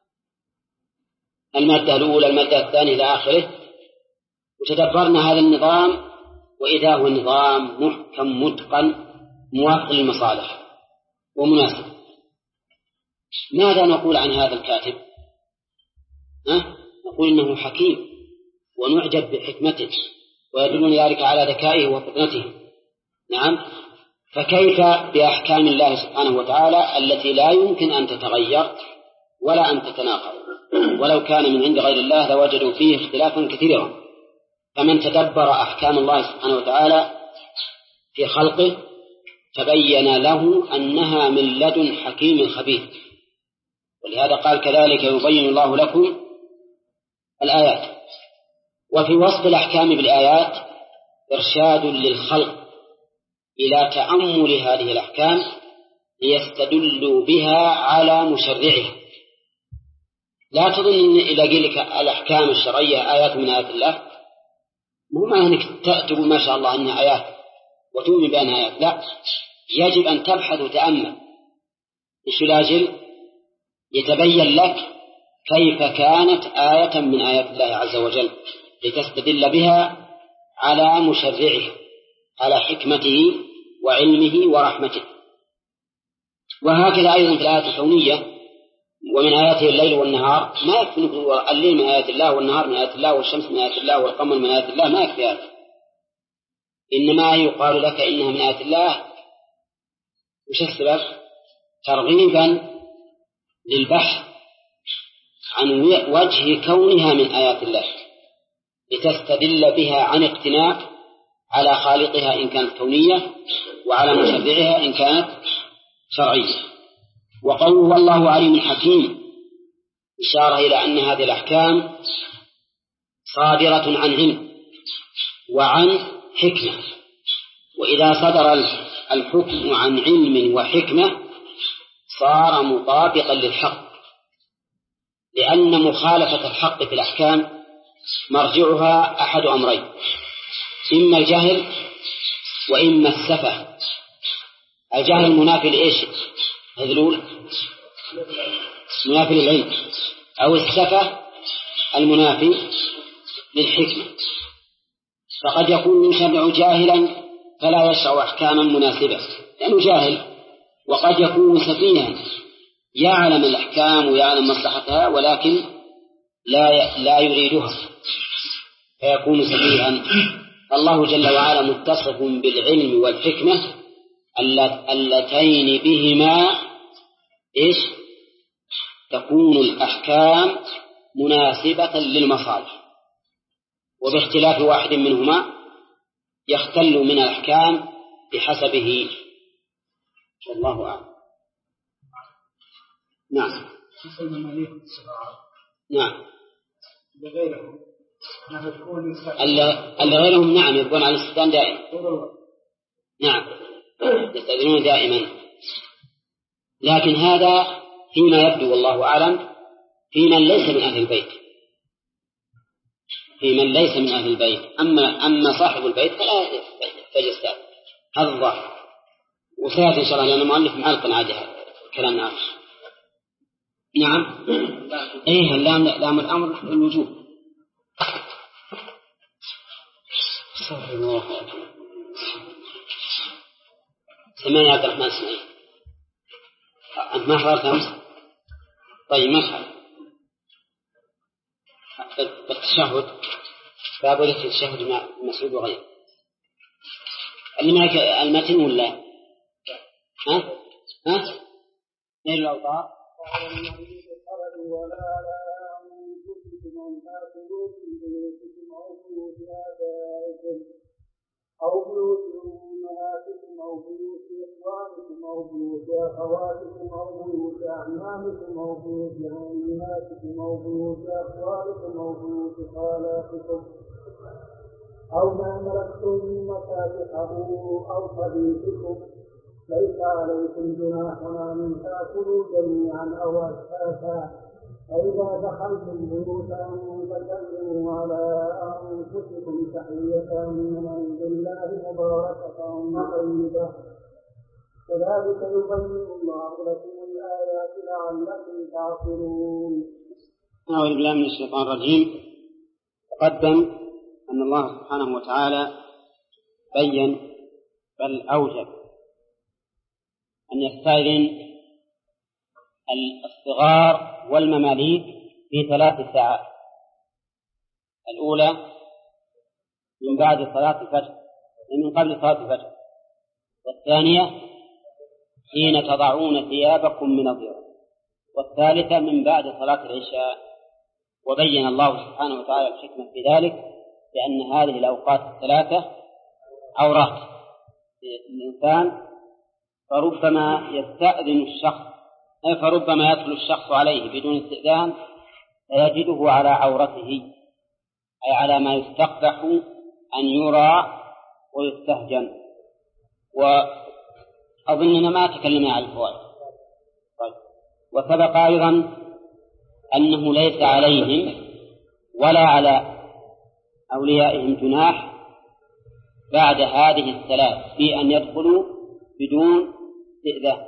المادة الأولى المادة الثانية إلى آخره، وتدبرنا هذا النظام وإذا هو نظام محكم متقن موافق للمصالح ومناسب، ماذا نقول عن هذا الكاتب؟ نقول إنه حكيم ونعجب بحكمته ويدلنا ذلك على ذكائه وفطنته. نعم، فكيف بأحكام الله سبحانه وتعالى التي لا يمكن أن تتغير ولا أن تتناقض، ولو كان من عند غير الله لوجدوا فيه اختلافا كثيرا. فمن تدبر أحكام الله سبحانه وتعالى في خلقه تبين له أنها من لدن حكيم خبير، ولهذا قال كذلك يبين الله لكم الآيات. وفي وصف الأحكام بالآيات إرشاد للخلق إلى تأمل هذه الأحكام ليستدلوا بها على مشرعها، لا تظن إن إذا قيل لك الأحكام الشرعية آيات من آيات الله مو معنى أنك تقول ما شاء الله أنها آيات وتؤمن بأنها آيات، لا، يجب أن تبحث وتأمل إيش لاجل يتبين لك كيف كانت آية من آيات الله عز وجل لتستدل بها على مشرعه، على حكمته وعلمه ورحمته. وهكذا أيضا في الآيات الكونية، ومن آياته الليل والنهار، ما يكفي نقول الليل من آيات الله والنهار من آيات الله والشمس من آيات الله والقمر من آيات الله، ما يكفي هذا، إنما يقال لك إنها من آيات الله. وش السبب؟ ترغيبا للبحث عن وجه كونها من آيات الله لتستدل بها عن اقتناع على خالقها إن كانت كونية وعلى مشرعها إن كانت شرعية. وقوله والله عليم حكيم إشارة إلى أن هذه الأحكام صادرة عن علم وعن حكمة، وإذا صدر الحكم عن علم وحكمة صار مطابقا للحق، لأن مخالفة الحق في الأحكام مرجعها أحد أمرين: إما الجهل وإما السفة. الجهل المنافي لإيش؟ هذلول منافي للعلم، أو السفة المنافي للحكمة. فقد يكون المشرع جاهلا فلا يشرع أحكاما مناسبة لأنه جاهل، وقد يكون سفيها يعلم الأحكام ويعلم مصلحتها ولكن لا يريدها فيكون سفيها. الله جل وعلا متصف بالعلم والحكمة اللتين بهما إيش؟ تكون الأحكام مناسبة للمصالح، وباختلاف واحد منهما يختل من الأحكام بحسبه. والله أعلم. نعم. نعم. اللي غيرهم نعم يبقون على الاستئذان دائما. نعم يستأذنون دائما، لكن هذا فيما يبدو والله أعلم في من ليس من أهل البيت، في من ليس من أهل البيت. أما صاحب البيت فلا يستأذن، هذا الظاهر. وسيأتي إن شاء الله لأن المؤلف معلق عادها كلام آخر. نعم. إيه اللام الأمر الوجوب. صلى الله عليه وسلم. سمعني عبد الرحمن اسمعي. أنت ما حضرت أمس؟ طيب ما حضرت بالتشهد، باب التشهد مع مسعود وغيره. اللي معك المتن ولا نيل الأوطار أو بيوت أمهاتكم أو بيوت إخوانكم أو بيوت أخواتكم أو بيوت أعمامكم أو بيوت عماتكم أو بيوت أخوالكم أو بيوت خالاتكم أو ما ملكتم مفاتحه أو حديثكم، ليس عليكم جناح أن تأكلوا جميعا أو أشتاتا، فإذا دخلتم بيوتا فسلموا على أنفسكم تحية من عند الله مباركة طيبة، كذلك يبين الله لكم الآيات لعلكم تعقلون. أعوذ بالله من الشيطان الرجيم. تقدم أن الله سبحانه وتعالى بين بل أوجب أن يستأذن الصغار والمماليك في 3 ساعات: الأولى من بعد صلاة الفجر، من قبل صلاة الفجر، والثانية حين تضعون ثيابكم من الظهر، والثالثة من بعد صلاة العشاء. وبين الله سبحانه وتعالى الحكمة في ذلك لأن هذه الأوقات ال3 عورات للإنسان، فربما يستأذن الشخص فربما يدخل الشخص عليه بدون استئذان فيجده على عورته، أي على ما يستقبح أن يرى ويستهجن. وأظننا ما تكلمنا عن الفوائد. طيب. وسبق أيضا أنه ليس عليهم ولا على أوليائهم جناح بعد هذه الثلاث في أن يدخلوا بدون استئذان.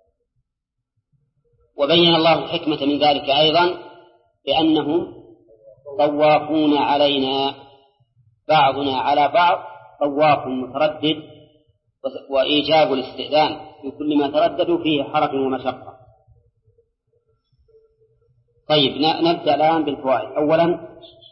وبين الله الحكمة من ذلك أيضا بأنهم طوافون علينا بعضنا على بعض طواف متردد، وإيجاب الاستئذان في كل ما ترددوا فيه حرج ومشقة. طيب نبدأ الآن بالفوائد. أولا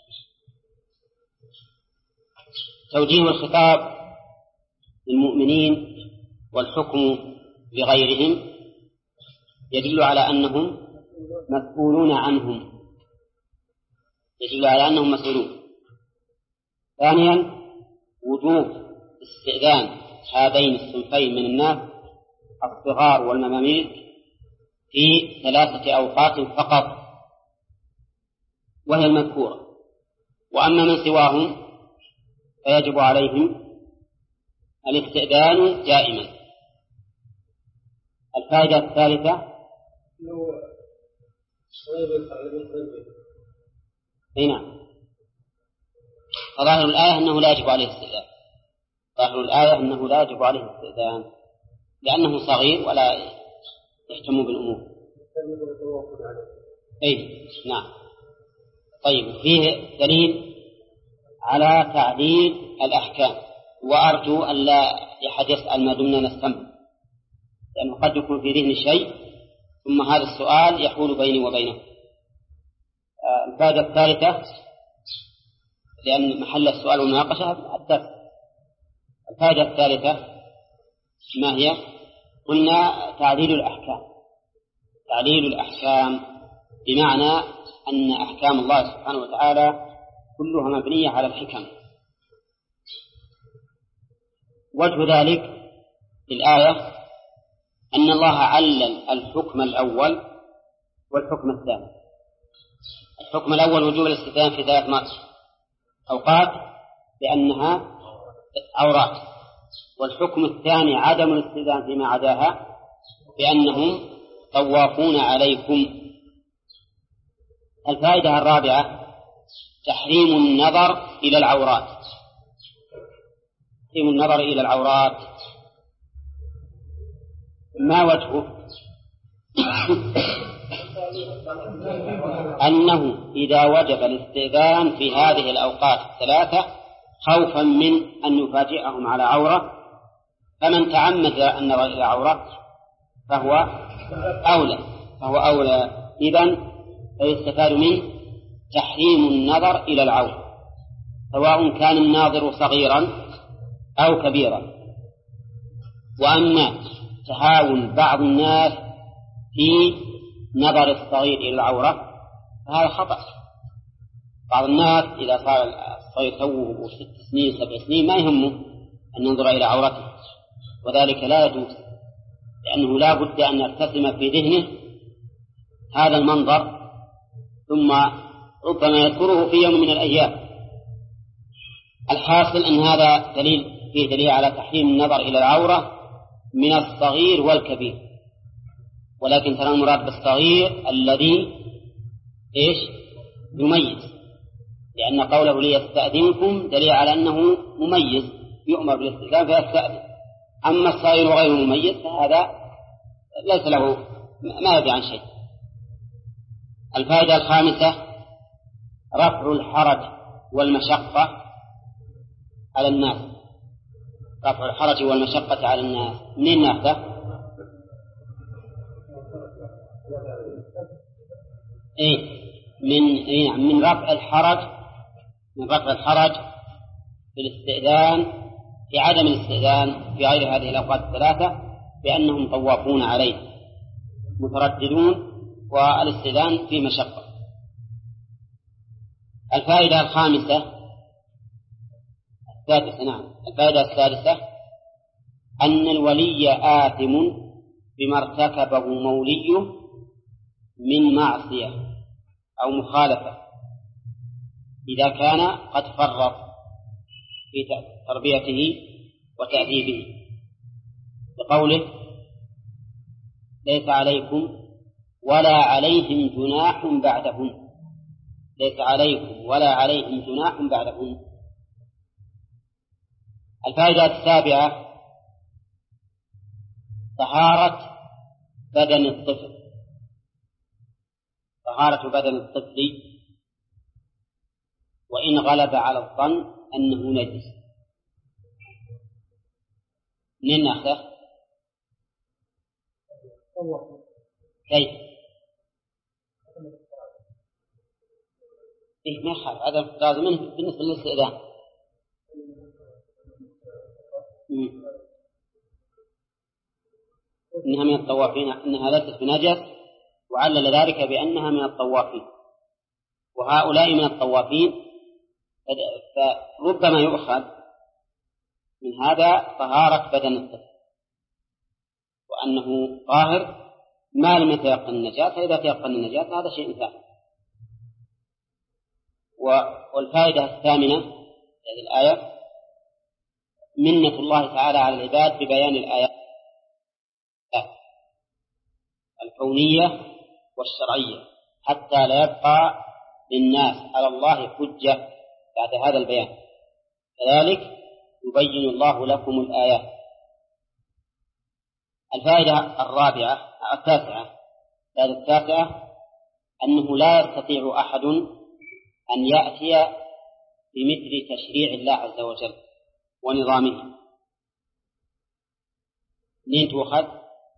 توجيه الخطاب للمؤمنين والحكم بغيرهم يدل على أنهم مسؤولون عنهم، يدل على أنهم مسؤولون. ثانيا وجوب استئذان هذين الصنفين من الناس الصغار والمماليك في 3 أوقات فقط وهي المذكورة، وأما من سواهم فيجب عليهم الاستئذان دائما. الفائدة الثالثة نعم، ظاهر الآية أنه لا يجب عليه الاستئذان، ظاهر الآية أنه لا يجب عليه الاستئذان لأنه صغير ولا يهتم بالأمور. أي نعم. طيب فيه دليل على تعديل الأحكام، وأرجو أن لا أحد يسأل ما دمنا نستمع، لأنه قد يكون في ذهن شيء ثم هذا السؤال يحول بيني وبينه. الفائدة الثالثة، لأن محل السؤال والمناقشة الدرس. الفائدة الثالثة ما هي؟ قلنا تعديل الأحكام. تعديل الأحكام بمعنى أن أحكام الله سبحانه وتعالى كلها مبنية على الحكم. وجه ذلك في الآية أن الله علل الحكم الأول والحكم الثاني. الحكم الأول وجوب الاستئذان في 3 أوقات لأنها عورات، والحكم الثاني عدم الاستئذان فيما عداها بأنهم طوافون عليكم. الفائدة الرابعة تحريم النظر إلى العورات. تحريم النظر إلى العورات ما وجهه؟ أنه إذا وجب الاستئذان في هذه الأوقات 3 خوفا من أن يفاجئهم على عورة، فمن تعمد النظر إلى عورة فهو أولى. إذن فيستفاد منه تحريم النظر إلى العورة سواء كان الناظر صغيرا أو كبيرا. وأما تهاون بعض الناس في نظر الصغير إلى العورة فهذا خطأ. بعض الناس إذا صار الصغير توه 6 سنين 7 سنين ما يهمه أن ينظر إلى عورته، وذلك لا يجوز، لأنه لا بد أن يرتسم في ذهنه هذا المنظر ثم ربما يذكره في يوم من الأيام. الحاصل أن هذا فيه دليل على تحريم النظر إلى العورة من الصغير والكبير، ولكن ترى المراد بالصغير الذي يميز، لأن قوله ليستأذنكم دليل على أنه مميز يؤمر بالاستئذان فيستأذن. أما الصغير غير مميز فهذا ليس له ما يدري عن شيء. الفائدة الخامسة رفع الحرج والمشقة على الناس. رفع الحرج والمشقة على الناس منين ناخذه؟ من رفع الحرج، من رفع الحرج في الاستئذان، في عدم الاستئذان في غير هذه الأوقات 3 بأنهم طوافون عليه مترددون والاستئذان في مشقة. الفائدة الخامسة الفائدة السادسة أن الولي آثم بما ارتكبه موليه من معصية أو مخالفة إذا كان قد فرط في تربيته وتأديبه، بقوله ليس عليكم ولا عليهم جناح بعدهن، ليس عليكم ولا عليهم جناح بعدهن. الفائدة السابعة طهارة بدن الطفل، طهارة بدن الطفل وإن غلب على الظن أنه نجس. منين نأخذه؟ كيف؟ إيه ما يخالف، هذا افتراض منه بالنسبة للاستئذان. إنها من الطوافين، إنها ليست بنجس، وعلل ذلك بأنها من الطوافين، وهؤلاء من الطوافين، فربما يؤخذ من هذا طهارة بدن الطفل وأنه طاهر ما لم يتيقن النجاسة، فإذا تيقن النجاسة هذا شيء ثاني. والفائدة الثامنة هذه الآية منة الله تعالى على العباد ببيان الآيات الكونية والشرعية حتى لا يبقى للناس على الله حجة بعد هذا البيان، كذلك يبين الله لكم الآيات. الفائدة التاسعة أنه لا يستطيع أحد أن يأتي بمثل تشريع الله عز وجل ونظامه. لين تؤخذ؟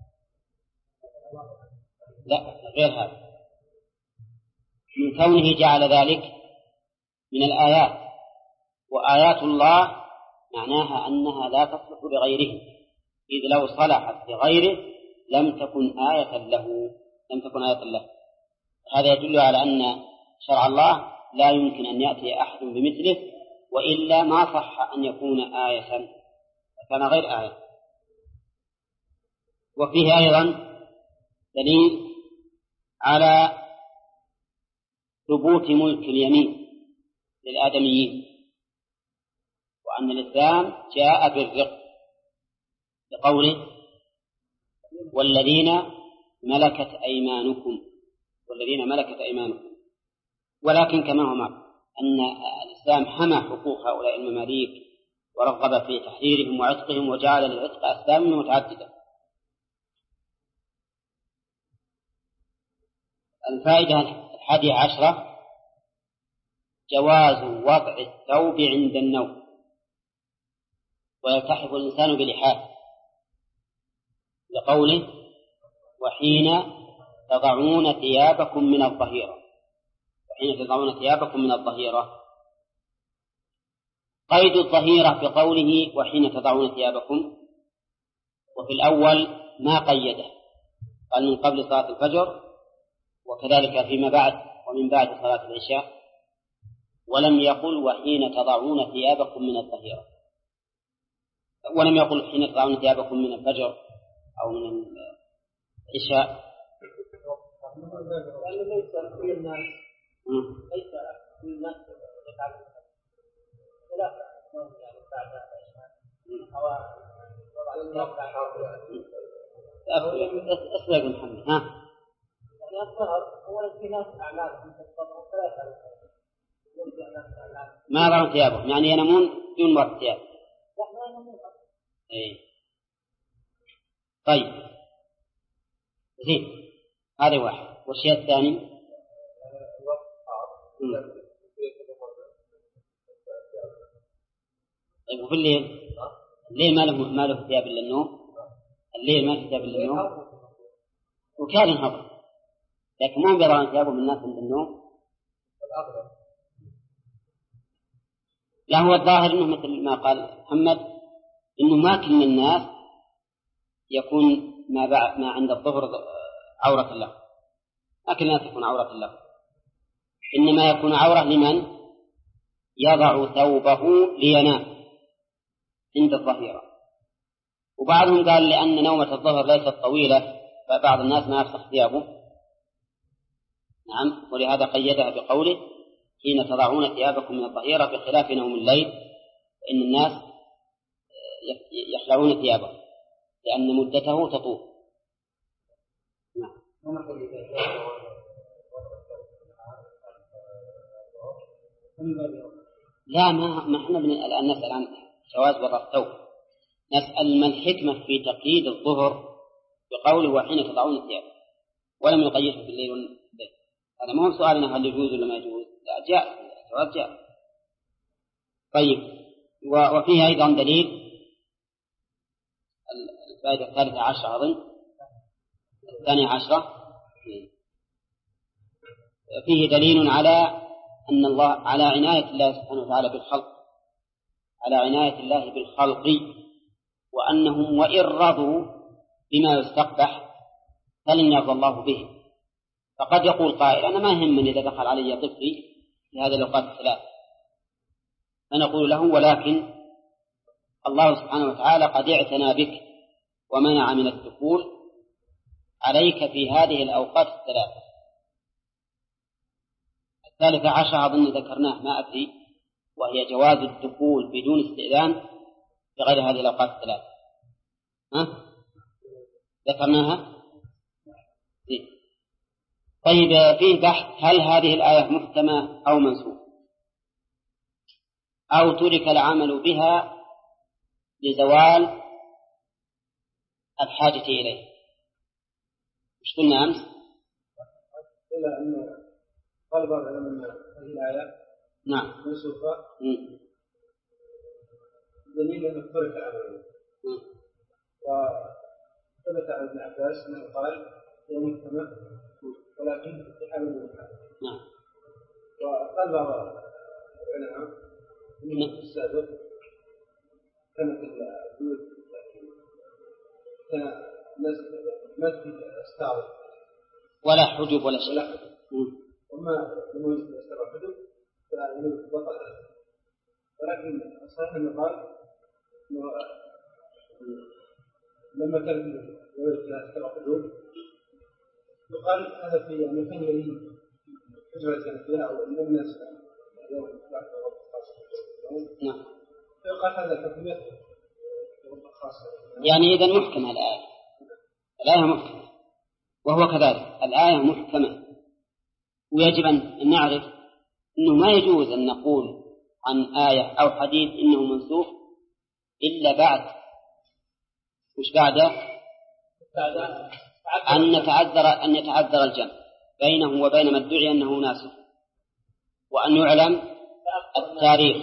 لا، غير هذا، من كونه جعل ذلك من الآيات، وآيات الله معناها أنها لا تصلح لغيره، إذ لو صلحت لغيره لم تكن آية له. هذا يدل على أن شرع الله لا يمكن أن يأتي أحد بمثله، وإلا ما صح أن يكون آية، كان غير آية. وفيه أيضا دليل على ثبوت ملك اليمين للآدميين، وأن الإسلام جاء بالرق لقوله والذين ملكت أيمانكم، ولكن كما هو معروف أن الإسلام حمى حقوق هؤلاء المماليك ورغب في تحريرهم وعتقهم وجعل للعتق أسبابا متعددة. الفائدة 11 جواز وضع الثوب عند النوم ويلتحف الإنسان بلحاف، لقوله وحين تضعون ثيابكم من الظهيرة. قيد الظهيرة بقوله وحين تضعون ثيابكم، وفي الأول ما قيده، قال من قبل صلاة الفجر وكذلك فيما بعد ومن بعد صلاة العشاء، ولم يقل وحين تضعون ثيابكم من الظهيرة، ولم يقل حين تضعون ثيابكم من الفجر أو من العشاء. ليس كل الناس أسبق محمد ما ضعوا ثيابهم، يعني ينامون دون وضع الثياب. طيب زين، هذا واحد. والشيء الثاني وفي الليل ما له ثياب إلا النوم، الليل ما له ثياب إلا النوم، وكان ينهض، لكن ما بيرى ثيابه من الناس عند النوم. لا، هو الظاهر إنه مثل ما قال محمد، إنه ما كل الناس يكون ما عند الظهر عورة له، ما كل الناس يكون عورة له، إنما يكون عورة لمن يضع ثوبه لينام عند الظهيرة. وبعضهم قال لأن نومة الظهر ليست طويلة فبعض الناس ما يفسخ ثيابه، نعم، ولهذا قيدها بقوله حين تضعون ثيابكم من الظهيرة، بخلاف نوم الليل فإن الناس يخلعون ثيابهم لأن مدته تطول. نعم. لا، ما احنا الآن نسأل عن جواز وضع الثوب، نسأل ما الحكمة في تقييد الظهر بقوله وحين تضعون الثياب ولم يقيده في الليل والليل. هذا ما هو سؤالنا هل يجوز ولا ما يجوز، لا، جاء الجواز جاء. طيب، وفيه أيضا دليل الفائدة 13 أظن 12 فيه دليل على أن الله على عناية الله سبحانه وتعالى بالخلق، على عناية الله بالخلق، وأنهم وإن رضوا بما يستقبح فلن يرضى الله به. فقد يقول قائل أنا ما يهمني إذا دخل علي طفلي في هذه الأوقات الثلاث، فنقول له ولكن الله سبحانه وتعالى قد اعتنى بك ومنع من الدخول عليك في هذه الأوقات الثلاث. 13 أظن ذكرناه ما أدري، وهي جواز الدخول بدون استئذان في غير هذه الأوقات الثلاث. ذكرناها؟ طيب، فيه بحث هل هذه الآية محكمة أو منسوخة أو ترك العمل بها لزوال الحاجة إليه. مش قلنا أمس؟ إلا أن قال بعض العلماء أن هذه الآية نعم منسوخة دليل أنه ترك العمل. وثبت عن ابن عباس أنه قال هي محكمة ولكن في حال الإمكان. نعم. وقال بعض العلماء أن في السابق كانت البيوت كان ما في استعراض ولا حجب ولا شيء، وما لم يجد استعراض حجب فإنه بطل هذا. ولكن صحيح أنه قال لما كانت البيوت لا استعراض حجب يقال هذا في مكان يليه حجرة كانت فيها أو إن الناس اليوم بعد نعم. فيقال هذا تقوية خاصة. يعني إذا محكمة الآية محكمة، وهو كذلك الآية محكمة، ويجب أن نعرف أنه ما يجوز أن نقول عن آية أو حديث إنه منسوخ إلا بعد وش بعده أن يتعذر الجمع بينه وبين ما ادعي أنه ناسخ، وأن يعلم التاريخ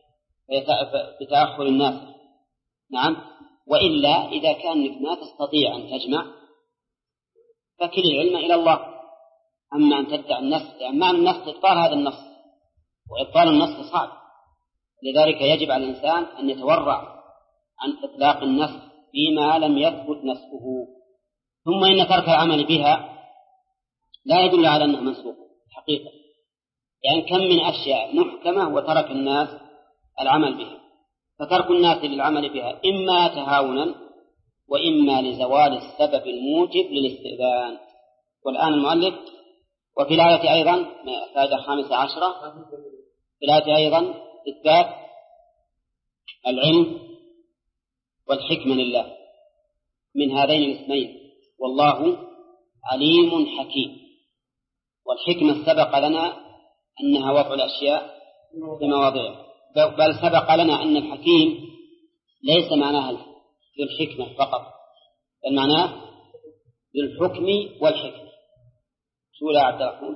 بتأخر الناس. نعم. وإلا إذا كانك ما تستطيع أن تجمع فكل العلم إلى الله. أما أن تدع النص، يعني معنى النص إبطال هذا النص، وإبطال النص صعب، لذلك يجب على الإنسان أن يتورع عن إطلاق النص فيما لم يثبت نسخه. ثم إن ترك العمل بها لا يدل على أنها منسوخة حقيقة، يعني كم من أشياء محكمة وترك الناس العمل بها، فترك الناس للعمل بها إما تهاونا وإما لزوال السبب الموجب للاستئذان. والآن المؤلف وفي الآية أيضا فائدة 15 في الآية أيضا إثبات العلم والحكمة لله من هذين الاسمين، والله عليم حكيم. والحكمة سبق لنا أنها وضع الأشياء في مواضعها، بل سبق لنا أن الحكيم ليس معناها بالحكمة فقط، بل معناه بالحكم والحكمة. شو لا عبد الرحمن؟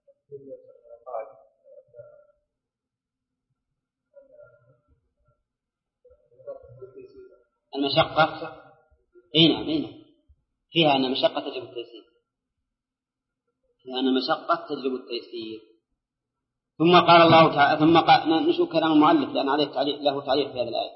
المشقة نعم فيها أن مشقة تجلب التيسير، لأن مشقة تجلب التيسير. ثم قال الله تعالى، ثم نشوف كلام المؤلف لأن عليه له تعليق في هذه الآية.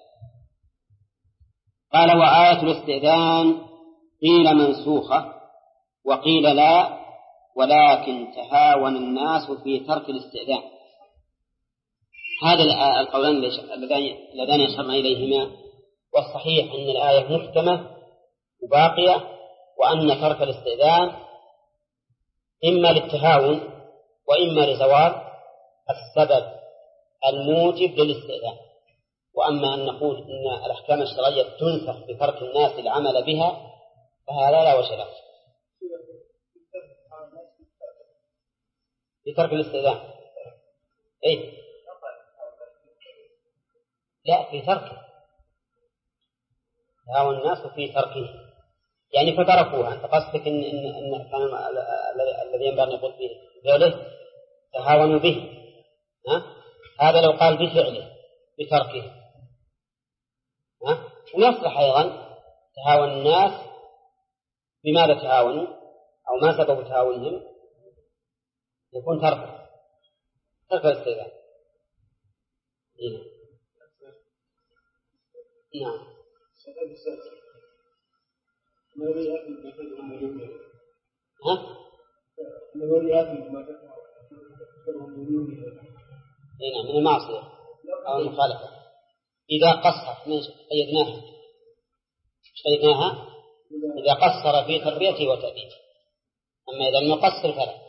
قال وآية الاستئذان قيل منسوخة وقيل لا، ولكن تهاون الناس في ترك الاستئذان. هذا القولان اللذان يشرنا إليهما، والصحيح أن الآية محكمة وباقية، وأن ترك الاستئذان إما للتهاون وإما لزوال السبب الموجب للاستئذان. وأما أن نقول إن الأحكام الشرعية تنسخ بترك الناس العمل بها فهذا لا وجه له. في ترك الاستئذان. إيه؟ لا، في تركه، تهاون الناس في تركه، يعني فتركوها. أنت قصدك إن كان الذي ينبغي أن يقول فيه قوله تهاونوا به، ها؟ هذا لو قال بفعله بتركه، ها؟ ويصلح أيضا تهاون الناس بماذا تهاونوا أو ما سبب تهاونهم، يكون ترك الاستئذان. نعم. ها؟ من المعصية أو المخالفة. إذا قصر من قيدناها، إذا قصر في تربيته وتأديبه. أما إذا لم يقصر فلا.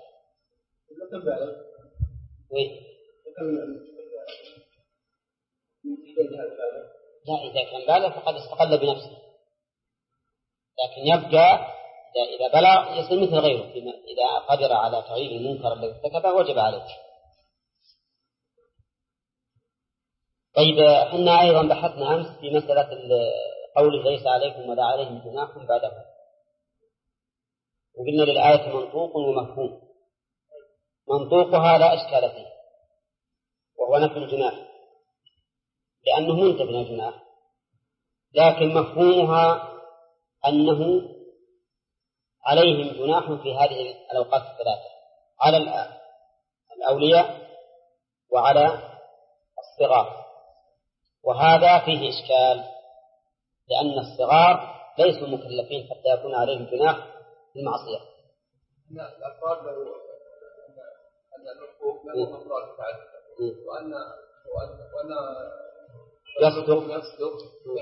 لا، إذا كان بالغ فقد استقل بنفسه، لكن يبقى إذا بلغ يصير مثل غيره. إذا قدر على تغيير المنكر الذي ارتكبه وجب عليه. طيب، احنا أيضا بحثنا أمس في مسألة قوله ليس عليكم ولا عليهم جناح بعده، وقلنا للآية منطوق ومفهوم. منطوقها لا إشكال فيه وهو نفي الجناح لأنه منتهي من الجناح، لكن مفهومها أنه عليهم جناح في هذه الأوقات الثلاثة، على الأولياء وعلى الصغار. وهذا فيه إشكال لأن الصغار ليسوا مكلفين حتى يكون عليهم جناح في المعصية. الأفراد أن الحقوق له أفراد بعد، وأن يصدق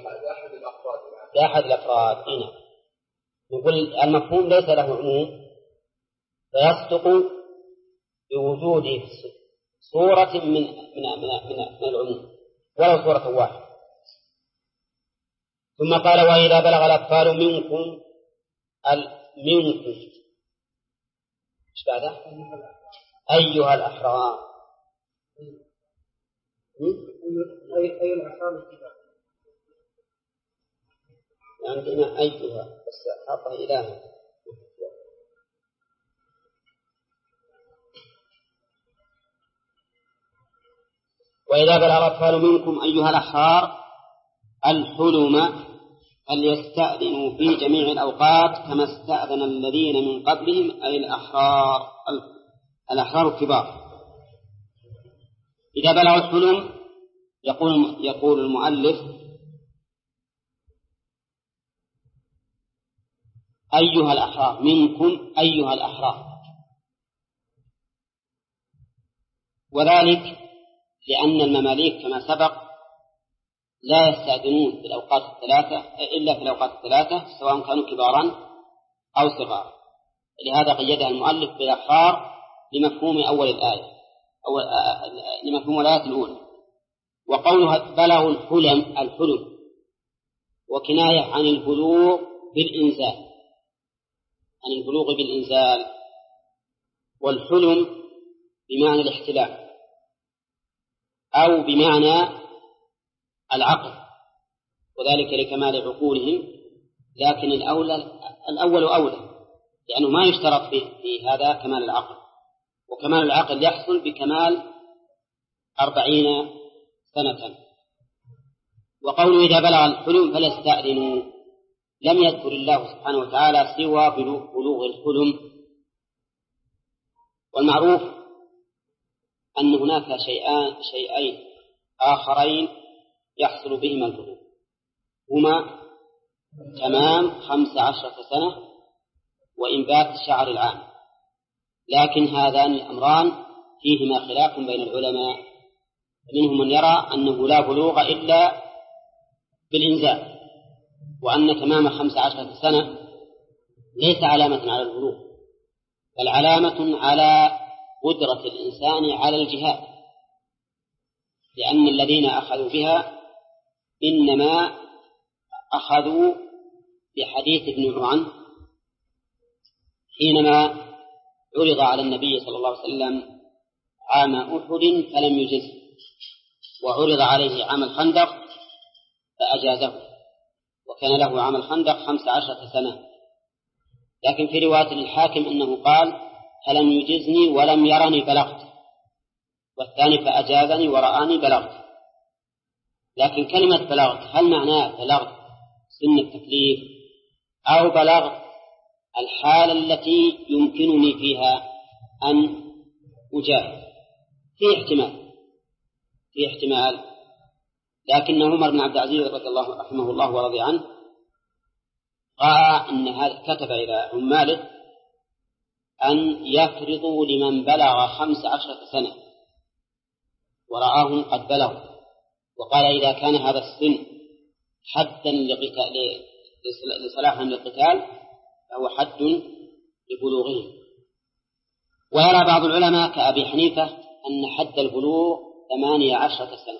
بأحد الأفراد. هنا نقول المفهوم ليس له عموم، فيصدق بوجود صورة من العموم ولو صورة واحدة. ثم قال وإذا بلغ الأطفال منكم إيش بعده؟ أيها الأحرار. أي الأحرار عندنا أيها بس حطها إلهي. وإذا بلغ الأطفال منكم أيها الأحرار الحلم فليستأذنوا في جميع الأوقات كما استأذن الذين من قبلهم، أي الأحرار الكبار. إذا بلغ الحلم يقول المؤلف أيها الأحرار منكم أيها الأحرار، وذلك لأن المماليك كما سبق لا يستأذنون في الأوقات الثلاثة إلا في الأوقات الثلاثة سواء كانوا كبارا أو صغار. لهذا قيدها المؤلف بالأحرار لمفهوم أول الآية أو لمفهوم الآية الأولى. وقولها بلغوا الحلم وكناية عن البلوغ بالإنزال، والحلم بمعنى الاحتلام أو بمعنى العقل، وذلك لكمال عقولهم. لكن الأول أولى لأنه ما يشترط في هذا كمال العقل، وكمال العقل يحصل بكمال 40 سنة. وقوله إذا بلغ الحلم فليستأذنوا لم يذكر الله سبحانه وتعالى سوى بلوغ الحلم. والمعروف أن هناك شيئين آخرين يحصل بهما البلوغ، هما تمام 15 سنة وإنبات شعر العام. لكن هذان الأمران فيهما خلاف بين العلماء، منهم من يرى أنه لا بلوغ إلا بالإنزال، وأن تمام 15 سنة ليس علامة على البلوغ، بل علامة على قدرة الإنسان على الجهاد، لأن الذين أخذوا بها إنما أخذوا بحديث ابن عن حينما عرض على النبي صلى الله عليه وسلم عام أحد فلم يجزه، وعرض عليه عام الخندق فأجازه، وكان له عام الخندق 15 سنة. لكن في رواية الحاكم أنه قال فلم يجزني ولم يرني بلغت، والثاني فأجازني ورآني بلغت. لكن كلمة بلغت هل معناه بلغت سن التكليف أو بلغت الحالة التي يمكنني فيها أن أجاهد؟ في احتمال. لكن عمر بن عبد العزيز رضي الله رحمه الله ورضي عنه رأى أن هذا كتب إلى عماله أن يفرضوا لمن بلغ 15 سنة ورآهم قد بلغوا، وقال إذا كان هذا السن حدا لصلاحهم للقتال فهو حد لبلوغهم. ويرى بعض العلماء كأبي حنيفة أن حد البلوغ 18 سنة،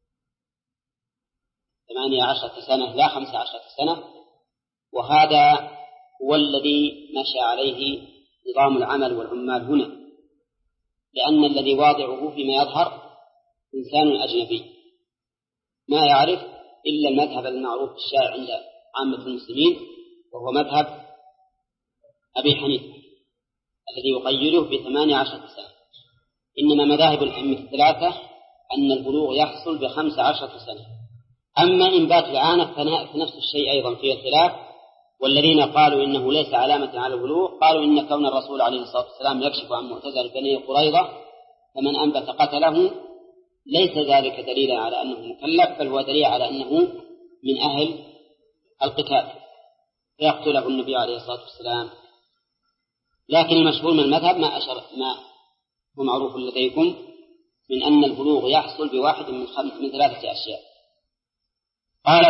18 سنة لا 15 سنة، وهذا هو الذي مشى عليه نظام العمل والعمال هنا، لأن الذي واضعه فيما يظهر إنسان أجنبي ما يعرف إلا المذهب المعروف الشائع عند عامة المسلمين، وهو مذهب أبي حنيفة الذي يقيده ب18 سنة. إنما مذاهب الأئمة الثلاثة أن البلوغ يحصل ب15 سنة. أما إنبات العانة فنفس الشيء أيضا فيه الخلاف، والذين قالوا إنه ليس علامة على البلوغ قالوا إن كون الرسول عليه الصلاة والسلام يكشف عن معتزل بني قريظة فمن أنبت قتله ليس ذلك دليلا على أنه مكلف، بل هو دليل على أنه من أهل القتال فيقتله النبي عليه الصلاة والسلام. لكن المشهور من المذهب ما هو معروف لديكم من أن البلوغ يحصل بواحد من 3 أشياء. قال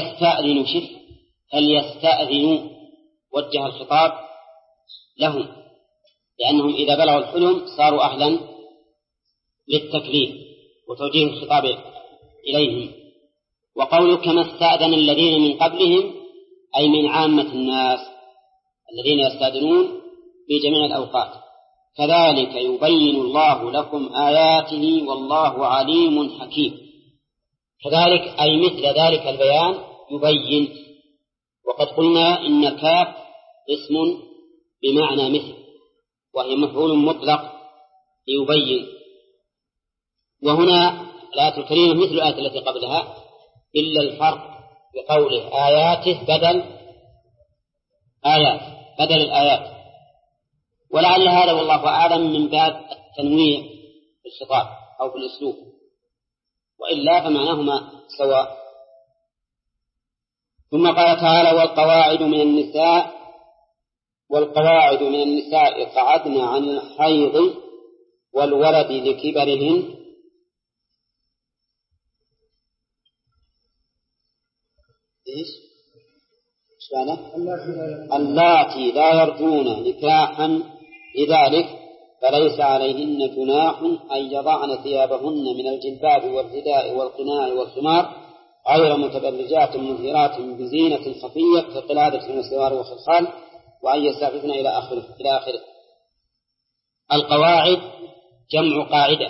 فليستأذنوا وجه الخطاب لهم، لأنهم إذا بلغوا الحلم صاروا أهلا للتكليف وتوجيه الخطاب إليهم. وقوله كما استأذن الذين من قبلهم أي من عامة الناس الذين يستأذنون في جميع الأوقات، كذلك يبين الله لكم آياته والله عليم حكيم. كذلك أي مثل ذلك البيان يبين. وقد قلنا إن الكاف اسم بمعنى مثل، وهي مفعول مطلق ليبين. وهنا الآية الكريمة مثل الآية التي قبلها إلا الفرق بقوله آياته بدل الآيات، ولعل هذا والله أعلم من باب التنويع في الخطاب أو في الأسلوب، وإلا فمعناهما سواء. ثم قال تعالى والقواعد من النساء قعدن عن الحيض والولد لكبرهن اللاتي لا يرجون نكاحا لذلك فليس عليهن جناح أن يضعن ثيابهن من الجلباب والرداء والقناع والخمار غير متبرجات مظهرات بزينة خفية كقلادة والسوار والخلخال وأن يستعففن إلى آخره. القواعد جمع قاعدة،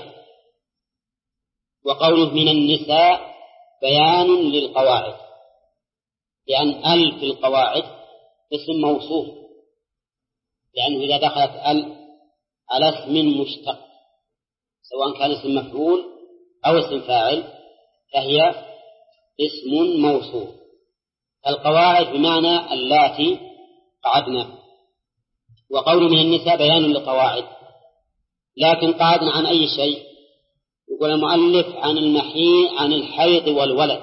وقوله من النساء بيان للقواعد، لأن في القواعد اسم موصوف، لأنه إذا دخلت على اسم مشتق سواء كان اسم مفعول أو اسم فاعل فهي اسم موصوف. القواعد بمعنى اللاتي قعدنا. وقول من النساء بيان للقواعد، لكن قعدنا عن أي شيء؟ يقول المؤلف عن الحيض والولد.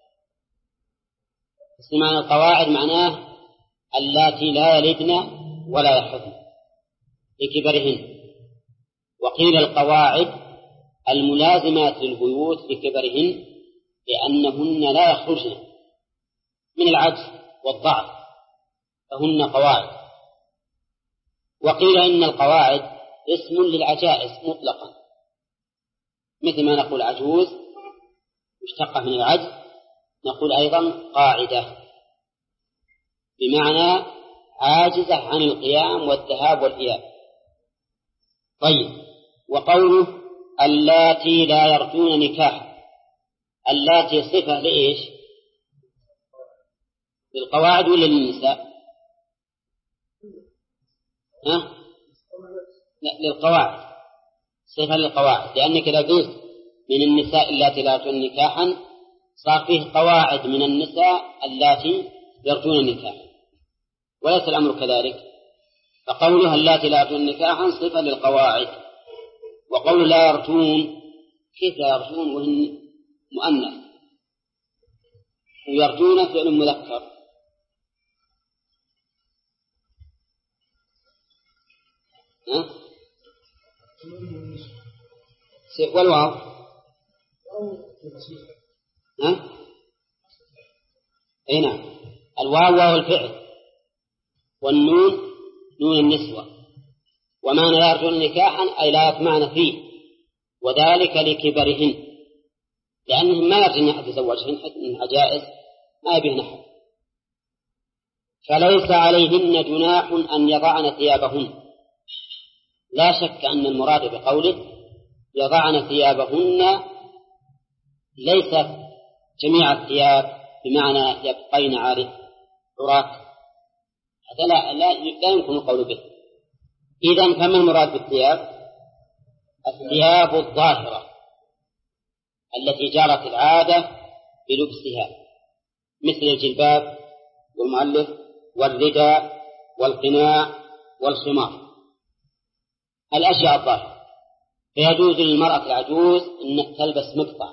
معنى القواعد معناه اللاتي لا يلدن ولا يحضن لكبرهن. وقيل القواعد الملازمات للبيوت لكبرهن لأنهن لا يخرجن من العجز والضعف فهن قواعد. وقيل إن القواعد اسم للعجائز مطلقا، مثل ما نقول عجوز مشتقة من العجز، نقول أيضا قاعدة بمعنى عاجزة عن القيام والذهاب والإياب. طيب، وقوله اللاتي لا يرجون نكاحا. اللاتي صفة لإيش؟ للقواعد ولا للنساء؟ لا، للقواعد، صفة للقواعد، لأنك إذا قلت من النساء اللاتي لا يرجون نكاحا صار فيه قواعد من النساء اللاتي يرجون النكاح، وليس الأمر كذلك. فقولها اللاتي لا يرجون نكاحا صفة للقواعد، وقول لا يرجون، كيف لا يرجون وهن مؤنث، ويرجون فعل مذكر. والواو نعم، الواو واو الفعل، والنون نون النسوة. ومعنى لا يرجون نكاحا أي لا يطمعن فيه، وذلك لكبرهن، لأنهم ما يرجون أحد يتزوجهن من عجائز ما يبين أحد. فليس عليهن جناح أن يضعن ثيابهن. لا شك أن المراد بقوله يضعن ثيابهن ليس جميع الثياب بمعنى يبقين عراة، هذا لا يمكن القول به. إذن فما المراد بالثياب؟ الثياب الظاهرة التي جرت العادة بلبسها، مثل الجلباب والمؤلف والرداء والقناع والخمار، الأشياء الظاهرة. فيجوز للمرأة العجوز أن تلبس مقطع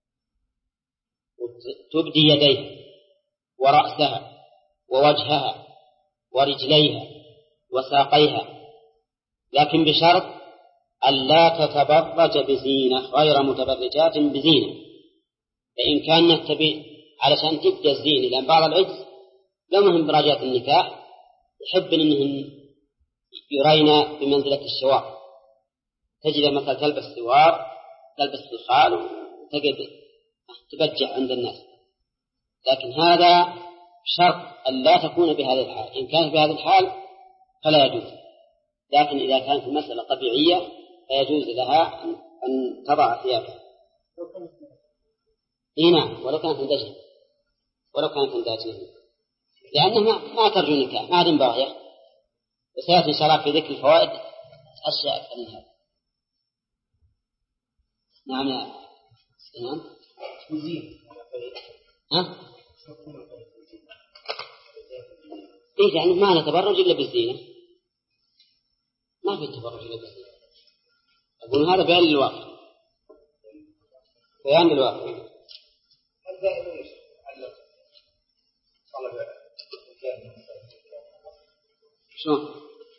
وتبدي يديها ورأسها ووجهها ورجليها وساقيها، لكن بشرط ألا تتبرج بزينة غير متبرجات بزينة. فإن كانت تبي علشان تبدأ الزينة، لأن بعض العجز لو مهم براجات النكاح يحب أنهن يرين بمنزلة الشوار، تجد مثلا تلبس سوار، تلبس فخال وتجد تبجع عند الناس، لكن هذا شرط أن لا تكون بهذا الحال. إن كانت بهذا الحال فلا يجوز، لكن إذا كانت المسألة طبيعية فيجوز لها أن تضع ثيابها. نعم، ولو كانت مندجة، لأنها ما ترجو النكاح، ما عدم باغية. وسيأتي إن شاء الله في ذكر الفوائد أشياء أكثر من هذا. نعم يا سلام. إيه يعني ما نتبرج إلا بالزينة، ما في تبرج إلا بالزينة. أقول هذا بيان للواقع، بيان للواقع. شلون؟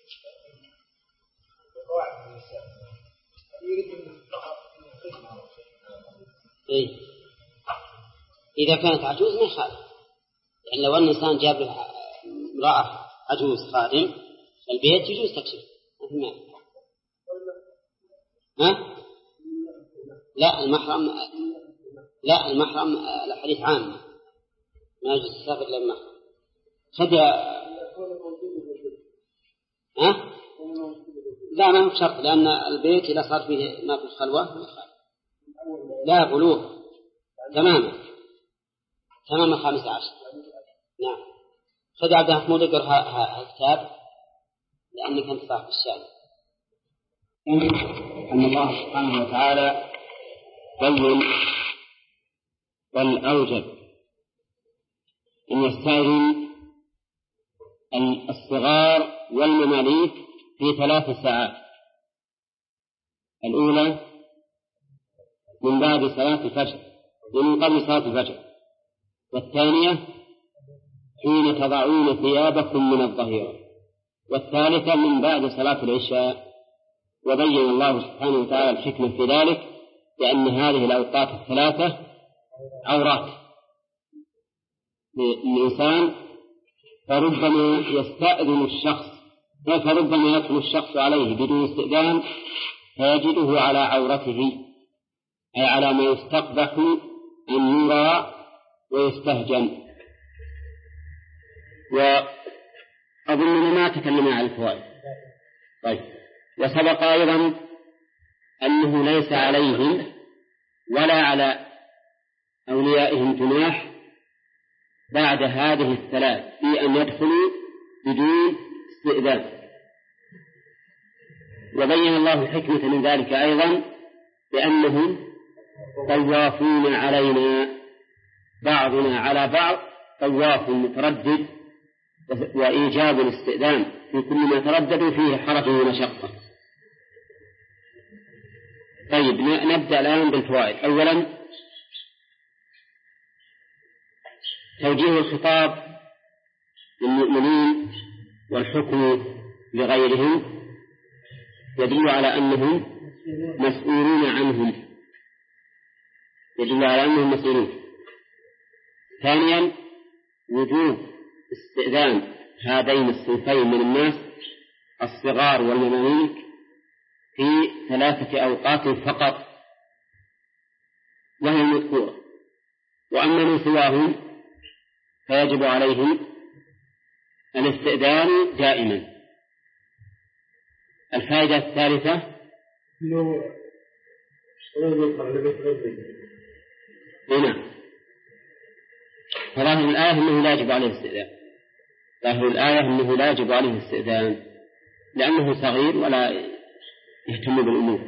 إيه؟ إذا كانت عجوز ما يخالف، يعني لو أن الإنسان جاب له امرأة عجوز خادم البيت يجوز تكشف. لا المحرم الحديث عام، ما يجوز السافر لما خد لا ما هو شرط، لأن البيت إذا صار فيه ما في الخلوة لا بلوغ تماما 15. نعم، خذ عبد محمود اقرأ الكتاب لأنك أنت صاحب الشأن. أن الله سبحانه وتعالى بين بل أوجب أن يستأذن الصغار والمماليك في 3 ساعات. الأولى من بعد صلاة الفجر ومن قبل صلاة الفجر، والثانية حين تضعون ثيابكم من الظهيرة، والثالثة من بعد صلاة العشاء. وبين الله سبحانه وتعالى الحكمة في ذلك، لأن هذه الأوقات ال3 عورات للإنسان، فربما يستأذن الشخص، فربما يدخل الشخص عليه بدون استئذان فيجده على عورته، أي على ما يستقبح أن يرى ويستهجن. وأظننا ما تكلمنا عن الفوائد. طيب، وسبق أيضا أنه ليس عليهم ولا على أوليائهم جناح بعد هذه الثلاث في أن يدخلوا بدون استئذان. وبين الله الحكمة من ذلك أيضا بأنهم طوافون علينا، بعضنا على بعض طواف متردد، وإيجاب الاستئذان في كل ما ترددوا فيه حرج ومشقة. طيب نبدأ الآن بالفوائد. أولا توجيه الخطاب للمؤمنين والحكم لغيرهم يدل على أنهم مسؤولون عنهم، يدل على أنهم مسؤولون. ثانيا وجوب استئذان هذين الصنفين من الناس الصغار والمماليك في 3 أوقات فقط وهي المذكورة، وأما من سواهم فيجب عليهم الاستئذان دائما. الفائدة الثالثة هنا فظاهر الآية أنه لا يجب عليه الاستئذان، ظاهر الآية أنه لا يجب عليه الاستئذان لأنه صغير ولا يهتم بالأمور.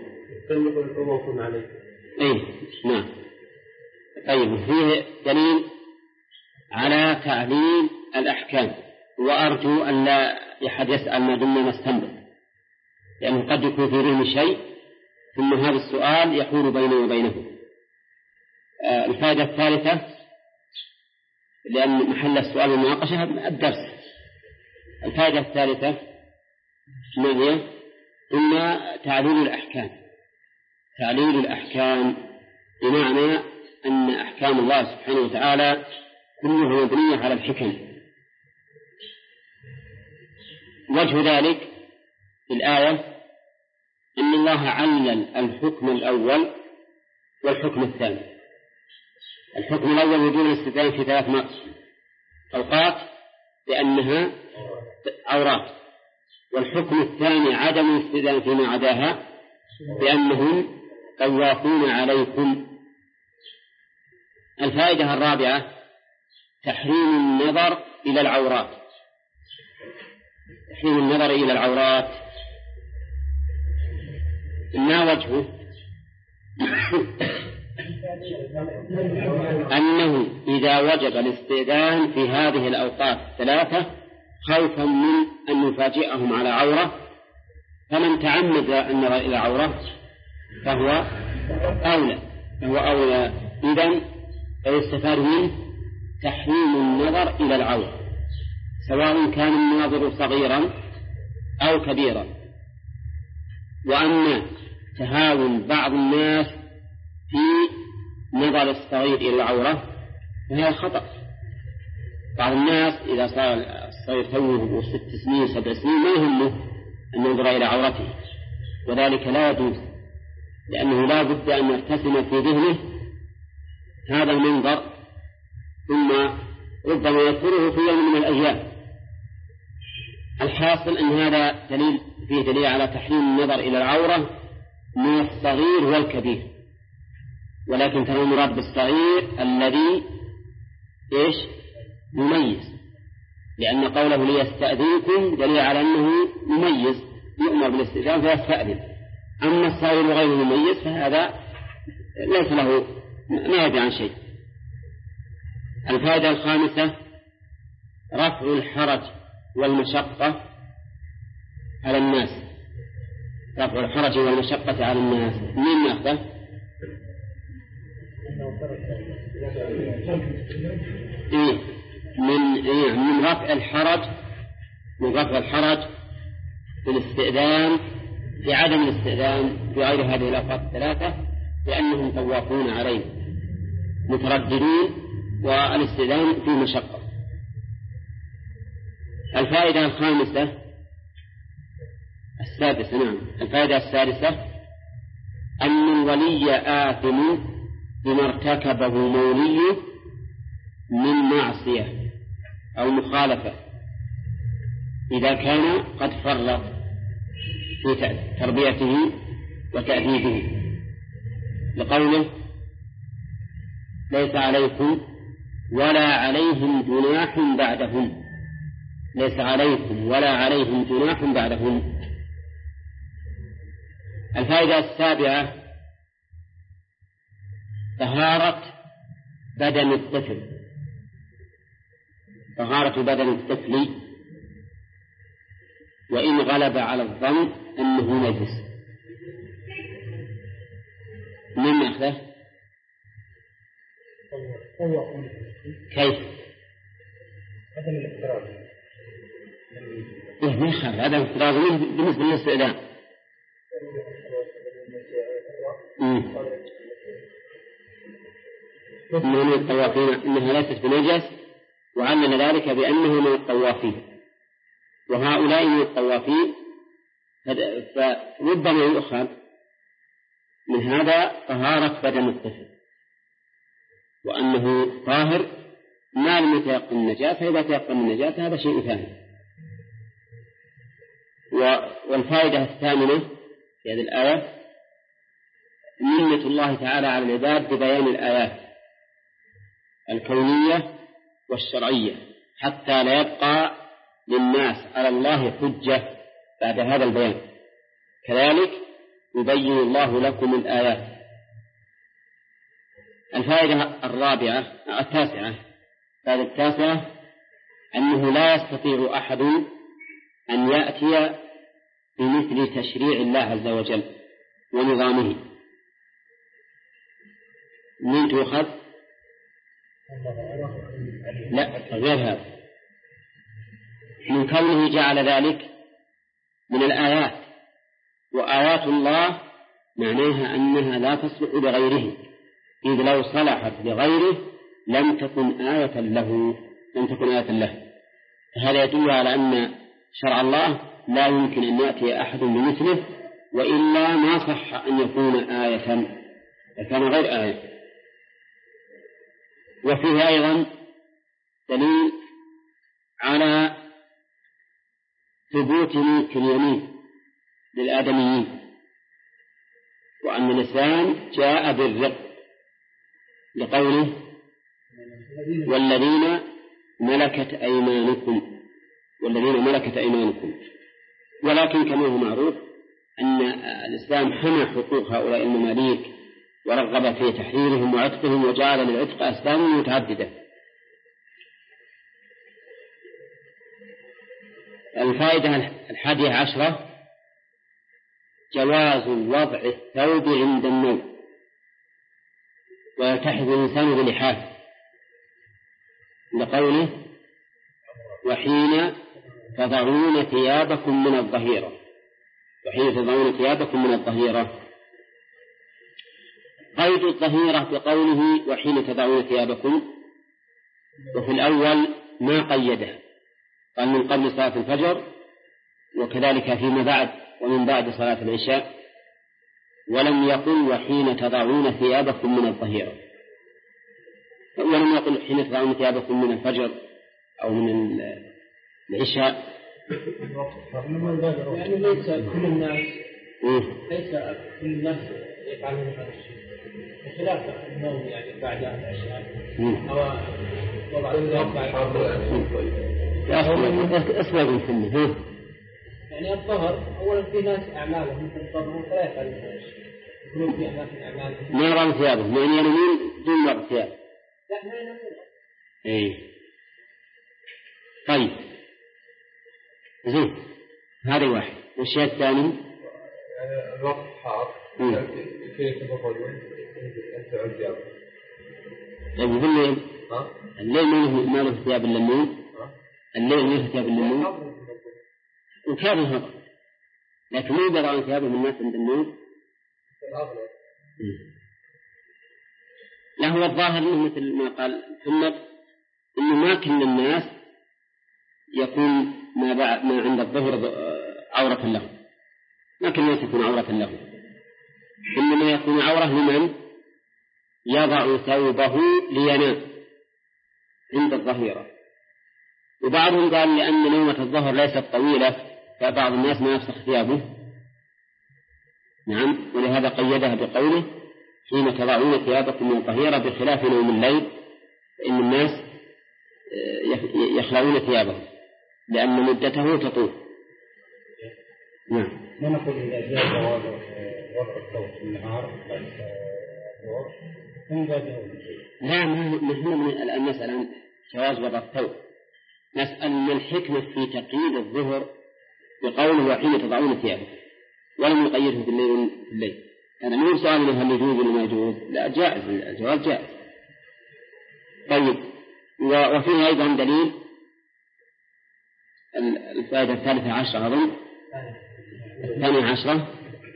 أي نعم. طيب فيه دليل على تعليل الأحكام، وأرجو أن لا أحد يسأل ما دمنا نستنبط، لأنه قد يكون في ذهن شيء ثم هذا السؤال يحول بينه وبينه. الفائدة الثالثة لأن محل السؤال والمناقشة الدرس. الفائدة الثالثة ما هي؟ إما تعليل الأحكام. تعليل الأحكام بمعنى أن أحكام الله سبحانه وتعالى كلها مبنية على الحكم. وجه ذلك في الآية أن الله علل الحكم الأول والحكم الثاني. الحكم الأول وجوب الاستئذان في 3 أوقات لأنها عورات، والحكم الثاني عدم الاستئذان فيما عداها لأنهم طوافون عليكم. الفائدة الرابعة تحريم النظر إلى العورات. تحريم النظر إلى العورات ما وجهه؟ أنه إذا وجب الاستئذان في هذه الأوقات 3 خوفا من أن يفاجئهم على عورة، فمن تعمد النظر إلى عورة فهو أولى. إذن فيستفاد منه تحريم النظر إلى العورة سواء كان الناظر صغيرا أو كبيرا. وأما تهاون بعض الناس في نظر الصغير إلى العورة فهي خطأ. بعض الناس إذا صار الصغير توه 6 سنين 7 سنين ما يهمه أن ينظر إلى عورته، وذلك لا يجوز، لأنه لا بد أن يرتسم في ذهنه هذا المنظر ثم ربما يذكره في يوم من الأيام. الحاصل أن هذا فيه دليل على تحريم النظر إلى العورة من الصغير والكبير، ولكن كان المراد بالصغير الذي مميز، لأن قوله ليستأذنكم دليل على أنه مميز يؤمر بالاستئذان فيستأذن. أما الصغير غير مميز فهذا ليس له ما يدري عن شيء. الفائدة الخامسة رفع الحرج والمشقة على الناس. رفع الحرج والمشقة على الناس من ناخذه؟ من رفع الحرج، من رفع الحرج في الاستئذان في عدم الاستئذان في غير هذه الأوقات 3 لأنهم طوافون عليه مترددون والاستئذان فيه مشقة. الفائدة الخامسة السادسة الفائدة السادسة أن الولي آثم بما ارتكبه موليه من معصية أو مخالفة إذا كان قد فرط في تربيته وتأديبه، لقوله ليس عليكم ولا عليهم جناح بعدهم، ليس عليكم ولا عليهم جناح بعدهم. الفائدة السابعة طهارة بدن الطفل، طهارة بدن الطفل وإن غلب على الظن أنه نجس. من ماخذه؟ كيف؟ عدم الافتراض. ما يخالف عدم الافتراض بالنسبة للاستئذان. من الطوافين إنها ليست بنجس، وعلل ذلك بأنه من الطوافين، وهؤلاء من الطوافين، فربما يؤخذ من هذا طهارة بدن الطفل وأنه طاهر ما لم يتيقن النجاسة، فإذا تيقن النجاسة هذا شيء ثاني. والفائدة الثامنة في هذه الآية منة الله تعالى على العباد ببيان الآيات الكونية والشرعية حتى لا يبقى للناس على الله حجة بعد هذا البيان، كذلك يبين الله لكم الآيات. الفائدة التاسعة أنه لا يستطيع أحد أن يأتي بمثل تشريع الله عز وجل ونظامه. من تؤخذ؟ لا، غير هذا، من كونه جعل ذلك من الآيات، وآيات الله معناها أنها لا تصلح لغيره، إذ لو صلحت لغيره لم تكن آية له. هذا يدل على أن شرع الله لا يمكن أن يأتي أحد بمثله، وإلا ما صح أن يكون آية، كان غير آية. وفيه أيضا دليل على ثبوت ملك اليمين للآدميين، وأن الإسلام جاء بالرق لقوله والذين ملكت أيمانكم. ولكن كما هو معروف أن الإسلام حمى حقوق هؤلاء المماليك ورغب في تحريرهم وعتقهم، وجعل للعتق أسباب متعددة. الفائدة 11 جواز وضع الثوب عند النوم ويلتحف الإنسان بلحافه، لقوله وحين تضعون ثيابكم من الظهيرة. قيد الظهيرة بقوله وحين تضعون ثيابكم، وفي الأول ما قيده، قال من قبل صلاة الفجر، وكذلك فيما بعد ومن بعد صلاة العشاء، ولم يقل وحين تضعون ثيابكم من الظهيرة، ولم يقل حين تضعون ثيابكم من الفجر أو من العشاء. يعني ليس كل الناس يفعلون هذا الشيء، بخلاف النوم يعني بعد العشاء أو وضع الثياب بعد يعني الظهر أولا في ناس أعمالهم مثل الظهر فلا يفعلون هذا الشيء، يكونون في أماكن أعمالهم ما يرون ثيابهم يعني ينومون دون وضع ثياب. لا ما ينومون. طيب زين، هذا واحد. والشيء الثاني الوقت حار كيف تفضلون أنت عزياب؟ طيب الليل ما له ثياب اللمون، الليل ما له ثياب اللمون وكان هذا، لكن ما يقدر عن ثيابه من الناس عند النوم. لا، هو الظاهر انه مثل ما قال محمد انه ما كل الناس يكون ما عند الظهر عورة له، ما كل الناس يكون عورة له، إنما يكون عورة لمن يضع ثوبه لينام عند الظهيرة. وبعضهم قال لأن نومة الظهر ليست طويلة فبعض الناس ما يفسخ ثيابه، نعم، ولهذا قيدها بقوله حين تضعون ثيابكم من الظهيرة، بخلاف نوم الليل فإن الناس يخلعون ثيابهم لأن مدته تطول. نعم. ما نقول إذا جاء جواز وضع الثوب في النهار بعد الظهر ثم بعده؟ لا، ما هو من المسألة جواز وضع الثوب، نسأل من الحكمة في تقييد الظهر بقوله وحين تضعون ثيابكم، ولم يقيده بالليل. أنا مو سؤال هل يجوز ولا ما يجوز، لا جائز، الجواز جائز. طيب، وفيه أيضا دليل الفائدة 13 أظن 12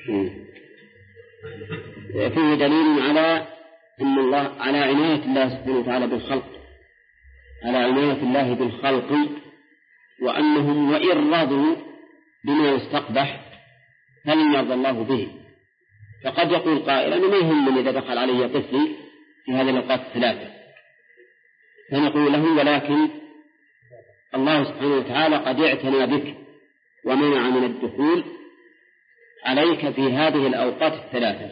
فيه دليل على أن الله على عناية الله سبحانه وتعالى بالخلق، على عناية الله بالخلق، وأنهم وإن رضوا بما يستقبح فلن يرضى الله به. فقد يقول قائل أنا ما يهمني إذا دخل علي طفلي في هذه الأوقات الثلاثة، فنقول له ولكن الله سبحانه وتعالى قد اعتنى بك ومنع من الدخول عليك في هذه الأوقات الثلاثة.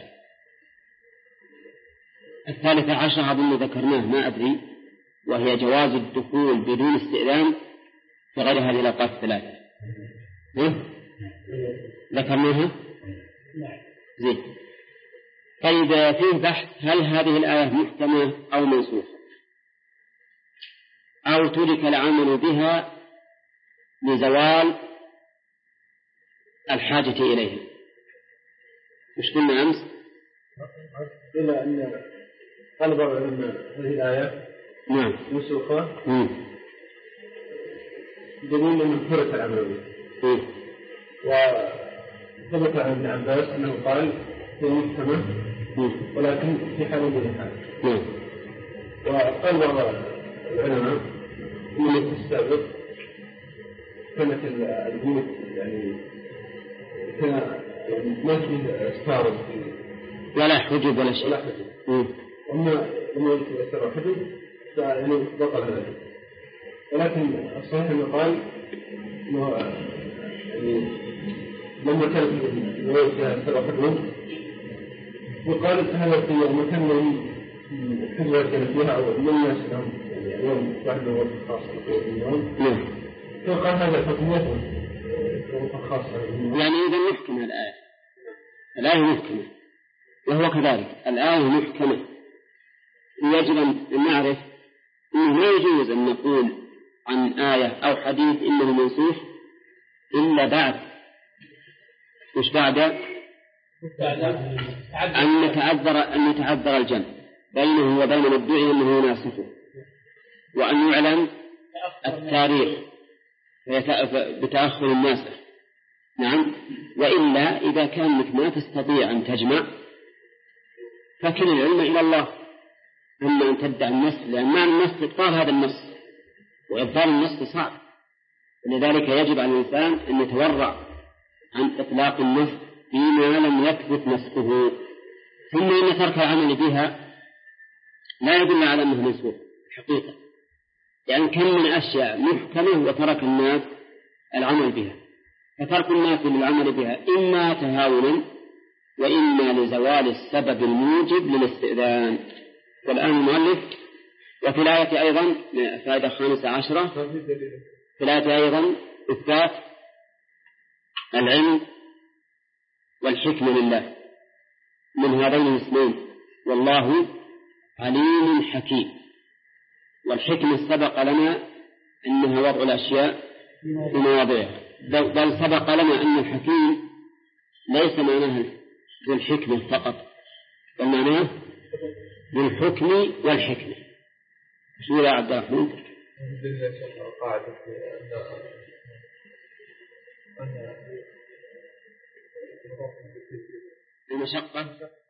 13 أظن ذكرناه ما أدري، وهي جواز الدخول بدون استئذان في غير هذه الأوقات الثلاثة. ذكرناها؟ زين. طيب، فيه بحث هل هذه الآية محكمة أو منسوخة أو ترك العمل بها لزوال الحاجة إليها. مش قلنا أمس؟ إلا أن طلب العلماء هذه الآية نعم منسوخة دليل أنه ترك العمل بها. وثبت عن ابن عباس أنه قال هي محكمة ولكن في حال من الحال. وقال بعض العلماء أن في السابق كانت البيوت يعني ما فيه استارد ولا حجب ولا شيء. أما لما يتسرى حجب فيعني بطل هذا. ولكن الصحيح أنه قال أنه يعني لما كان في سرى حجب وقال هذا في مكان من حجبة كانت فيها أو من الناس لهم يعني يوم واحد وقت خاصة فقال هذا حكميته خاصة. يعني إذا محكمة الآية محكمة، وهو كذلك الآية محكمة. يجب أن نعرف أنه لا يجوز أن نقول عن آية أو حديث إنه منسوخ إلا بعد مش بعد أن يتعذر الجمع بينه وبين المدعي أنه ناسخه، وأن يعلم التاريخ بتأخر الناسخ. نعم. وإلا إذا كانت ما تستطيع أن تجمع فكل العلم إلى الله، أما أن تدعي النص، لأن معنى النص إبطال هذا النص، وإبطال النص صعب، ولذلك يجب على الإنسان أن يتورع عن إطلاق النص فيما لم يثبت نسخه. ثم إن ترك العمل بها لا يدل على أنه منسوخ حقيقة، يعني كم من أشياء محكمة وترك الناس العمل بها، فترك الناس للعمل بها إما تهاونا وإما لزوال السبب الموجب للاستئذان. والآن المؤلف وفي الآية أيضا فائدة 15 في الآية أيضا إثبات العلم والحكمة لله من هذين الاسمين، والله عليم حكيم. والحكمة سبق لنا أنها وضع الأشياء في مواضعها، بل سبق لنا أن الحكيم ليس معناه ذو الحكمة فقط، بل معناه ذو الحكم والحكمة. شو يا عبد الرحمن؟ قاعدة المشقة